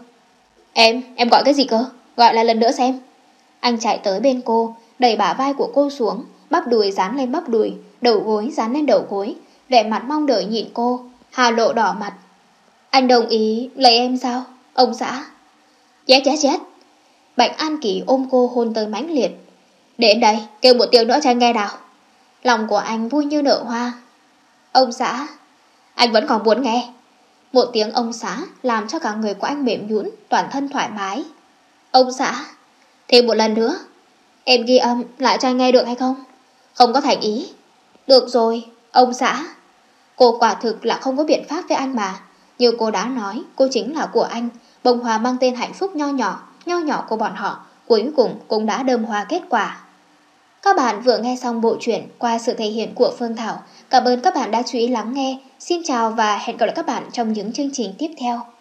Speaker 1: Em, em gọi cái gì cơ? Gọi lại lần nữa xem. Anh chạy tới bên cô, đẩy bả vai của cô xuống, bắp đùi dán lên bắp đùi, đầu gối dán lên đầu gối, vẻ mặt mong đợi nhìn cô. Hà Lộ đỏ mặt. Anh đồng ý lấy em sao, ông xã? Chết chết chết. Bạch An Kỳ ôm cô hôn tới mãnh liệt. Đến đây, kêu một tiếng nữa cho anh nghe nào. Lòng của anh vui như nở hoa. Ông xã, anh vẫn còn muốn nghe. Một tiếng ông xã làm cho cả người của anh mềm nhũn, toàn thân thoải mái. Ông xã, thêm một lần nữa. Em ghi âm lại cho anh nghe được hay không? Không có thành ý. Được rồi, ông xã. Cô quả thực là không có biện pháp với anh mà. Như cô đã nói, cô chính là của anh. Bông hoa mang tên hạnh phúc nho nhỏ, nho nhỏ của bọn họ, cuối cùng cũng đã đơm hoa kết quả. Các bạn vừa nghe xong bộ truyện qua sự thể hiện của Phương Thảo. Cảm ơn các bạn đã chú ý lắng nghe. Xin chào và hẹn gặp lại các bạn trong những chương trình tiếp theo.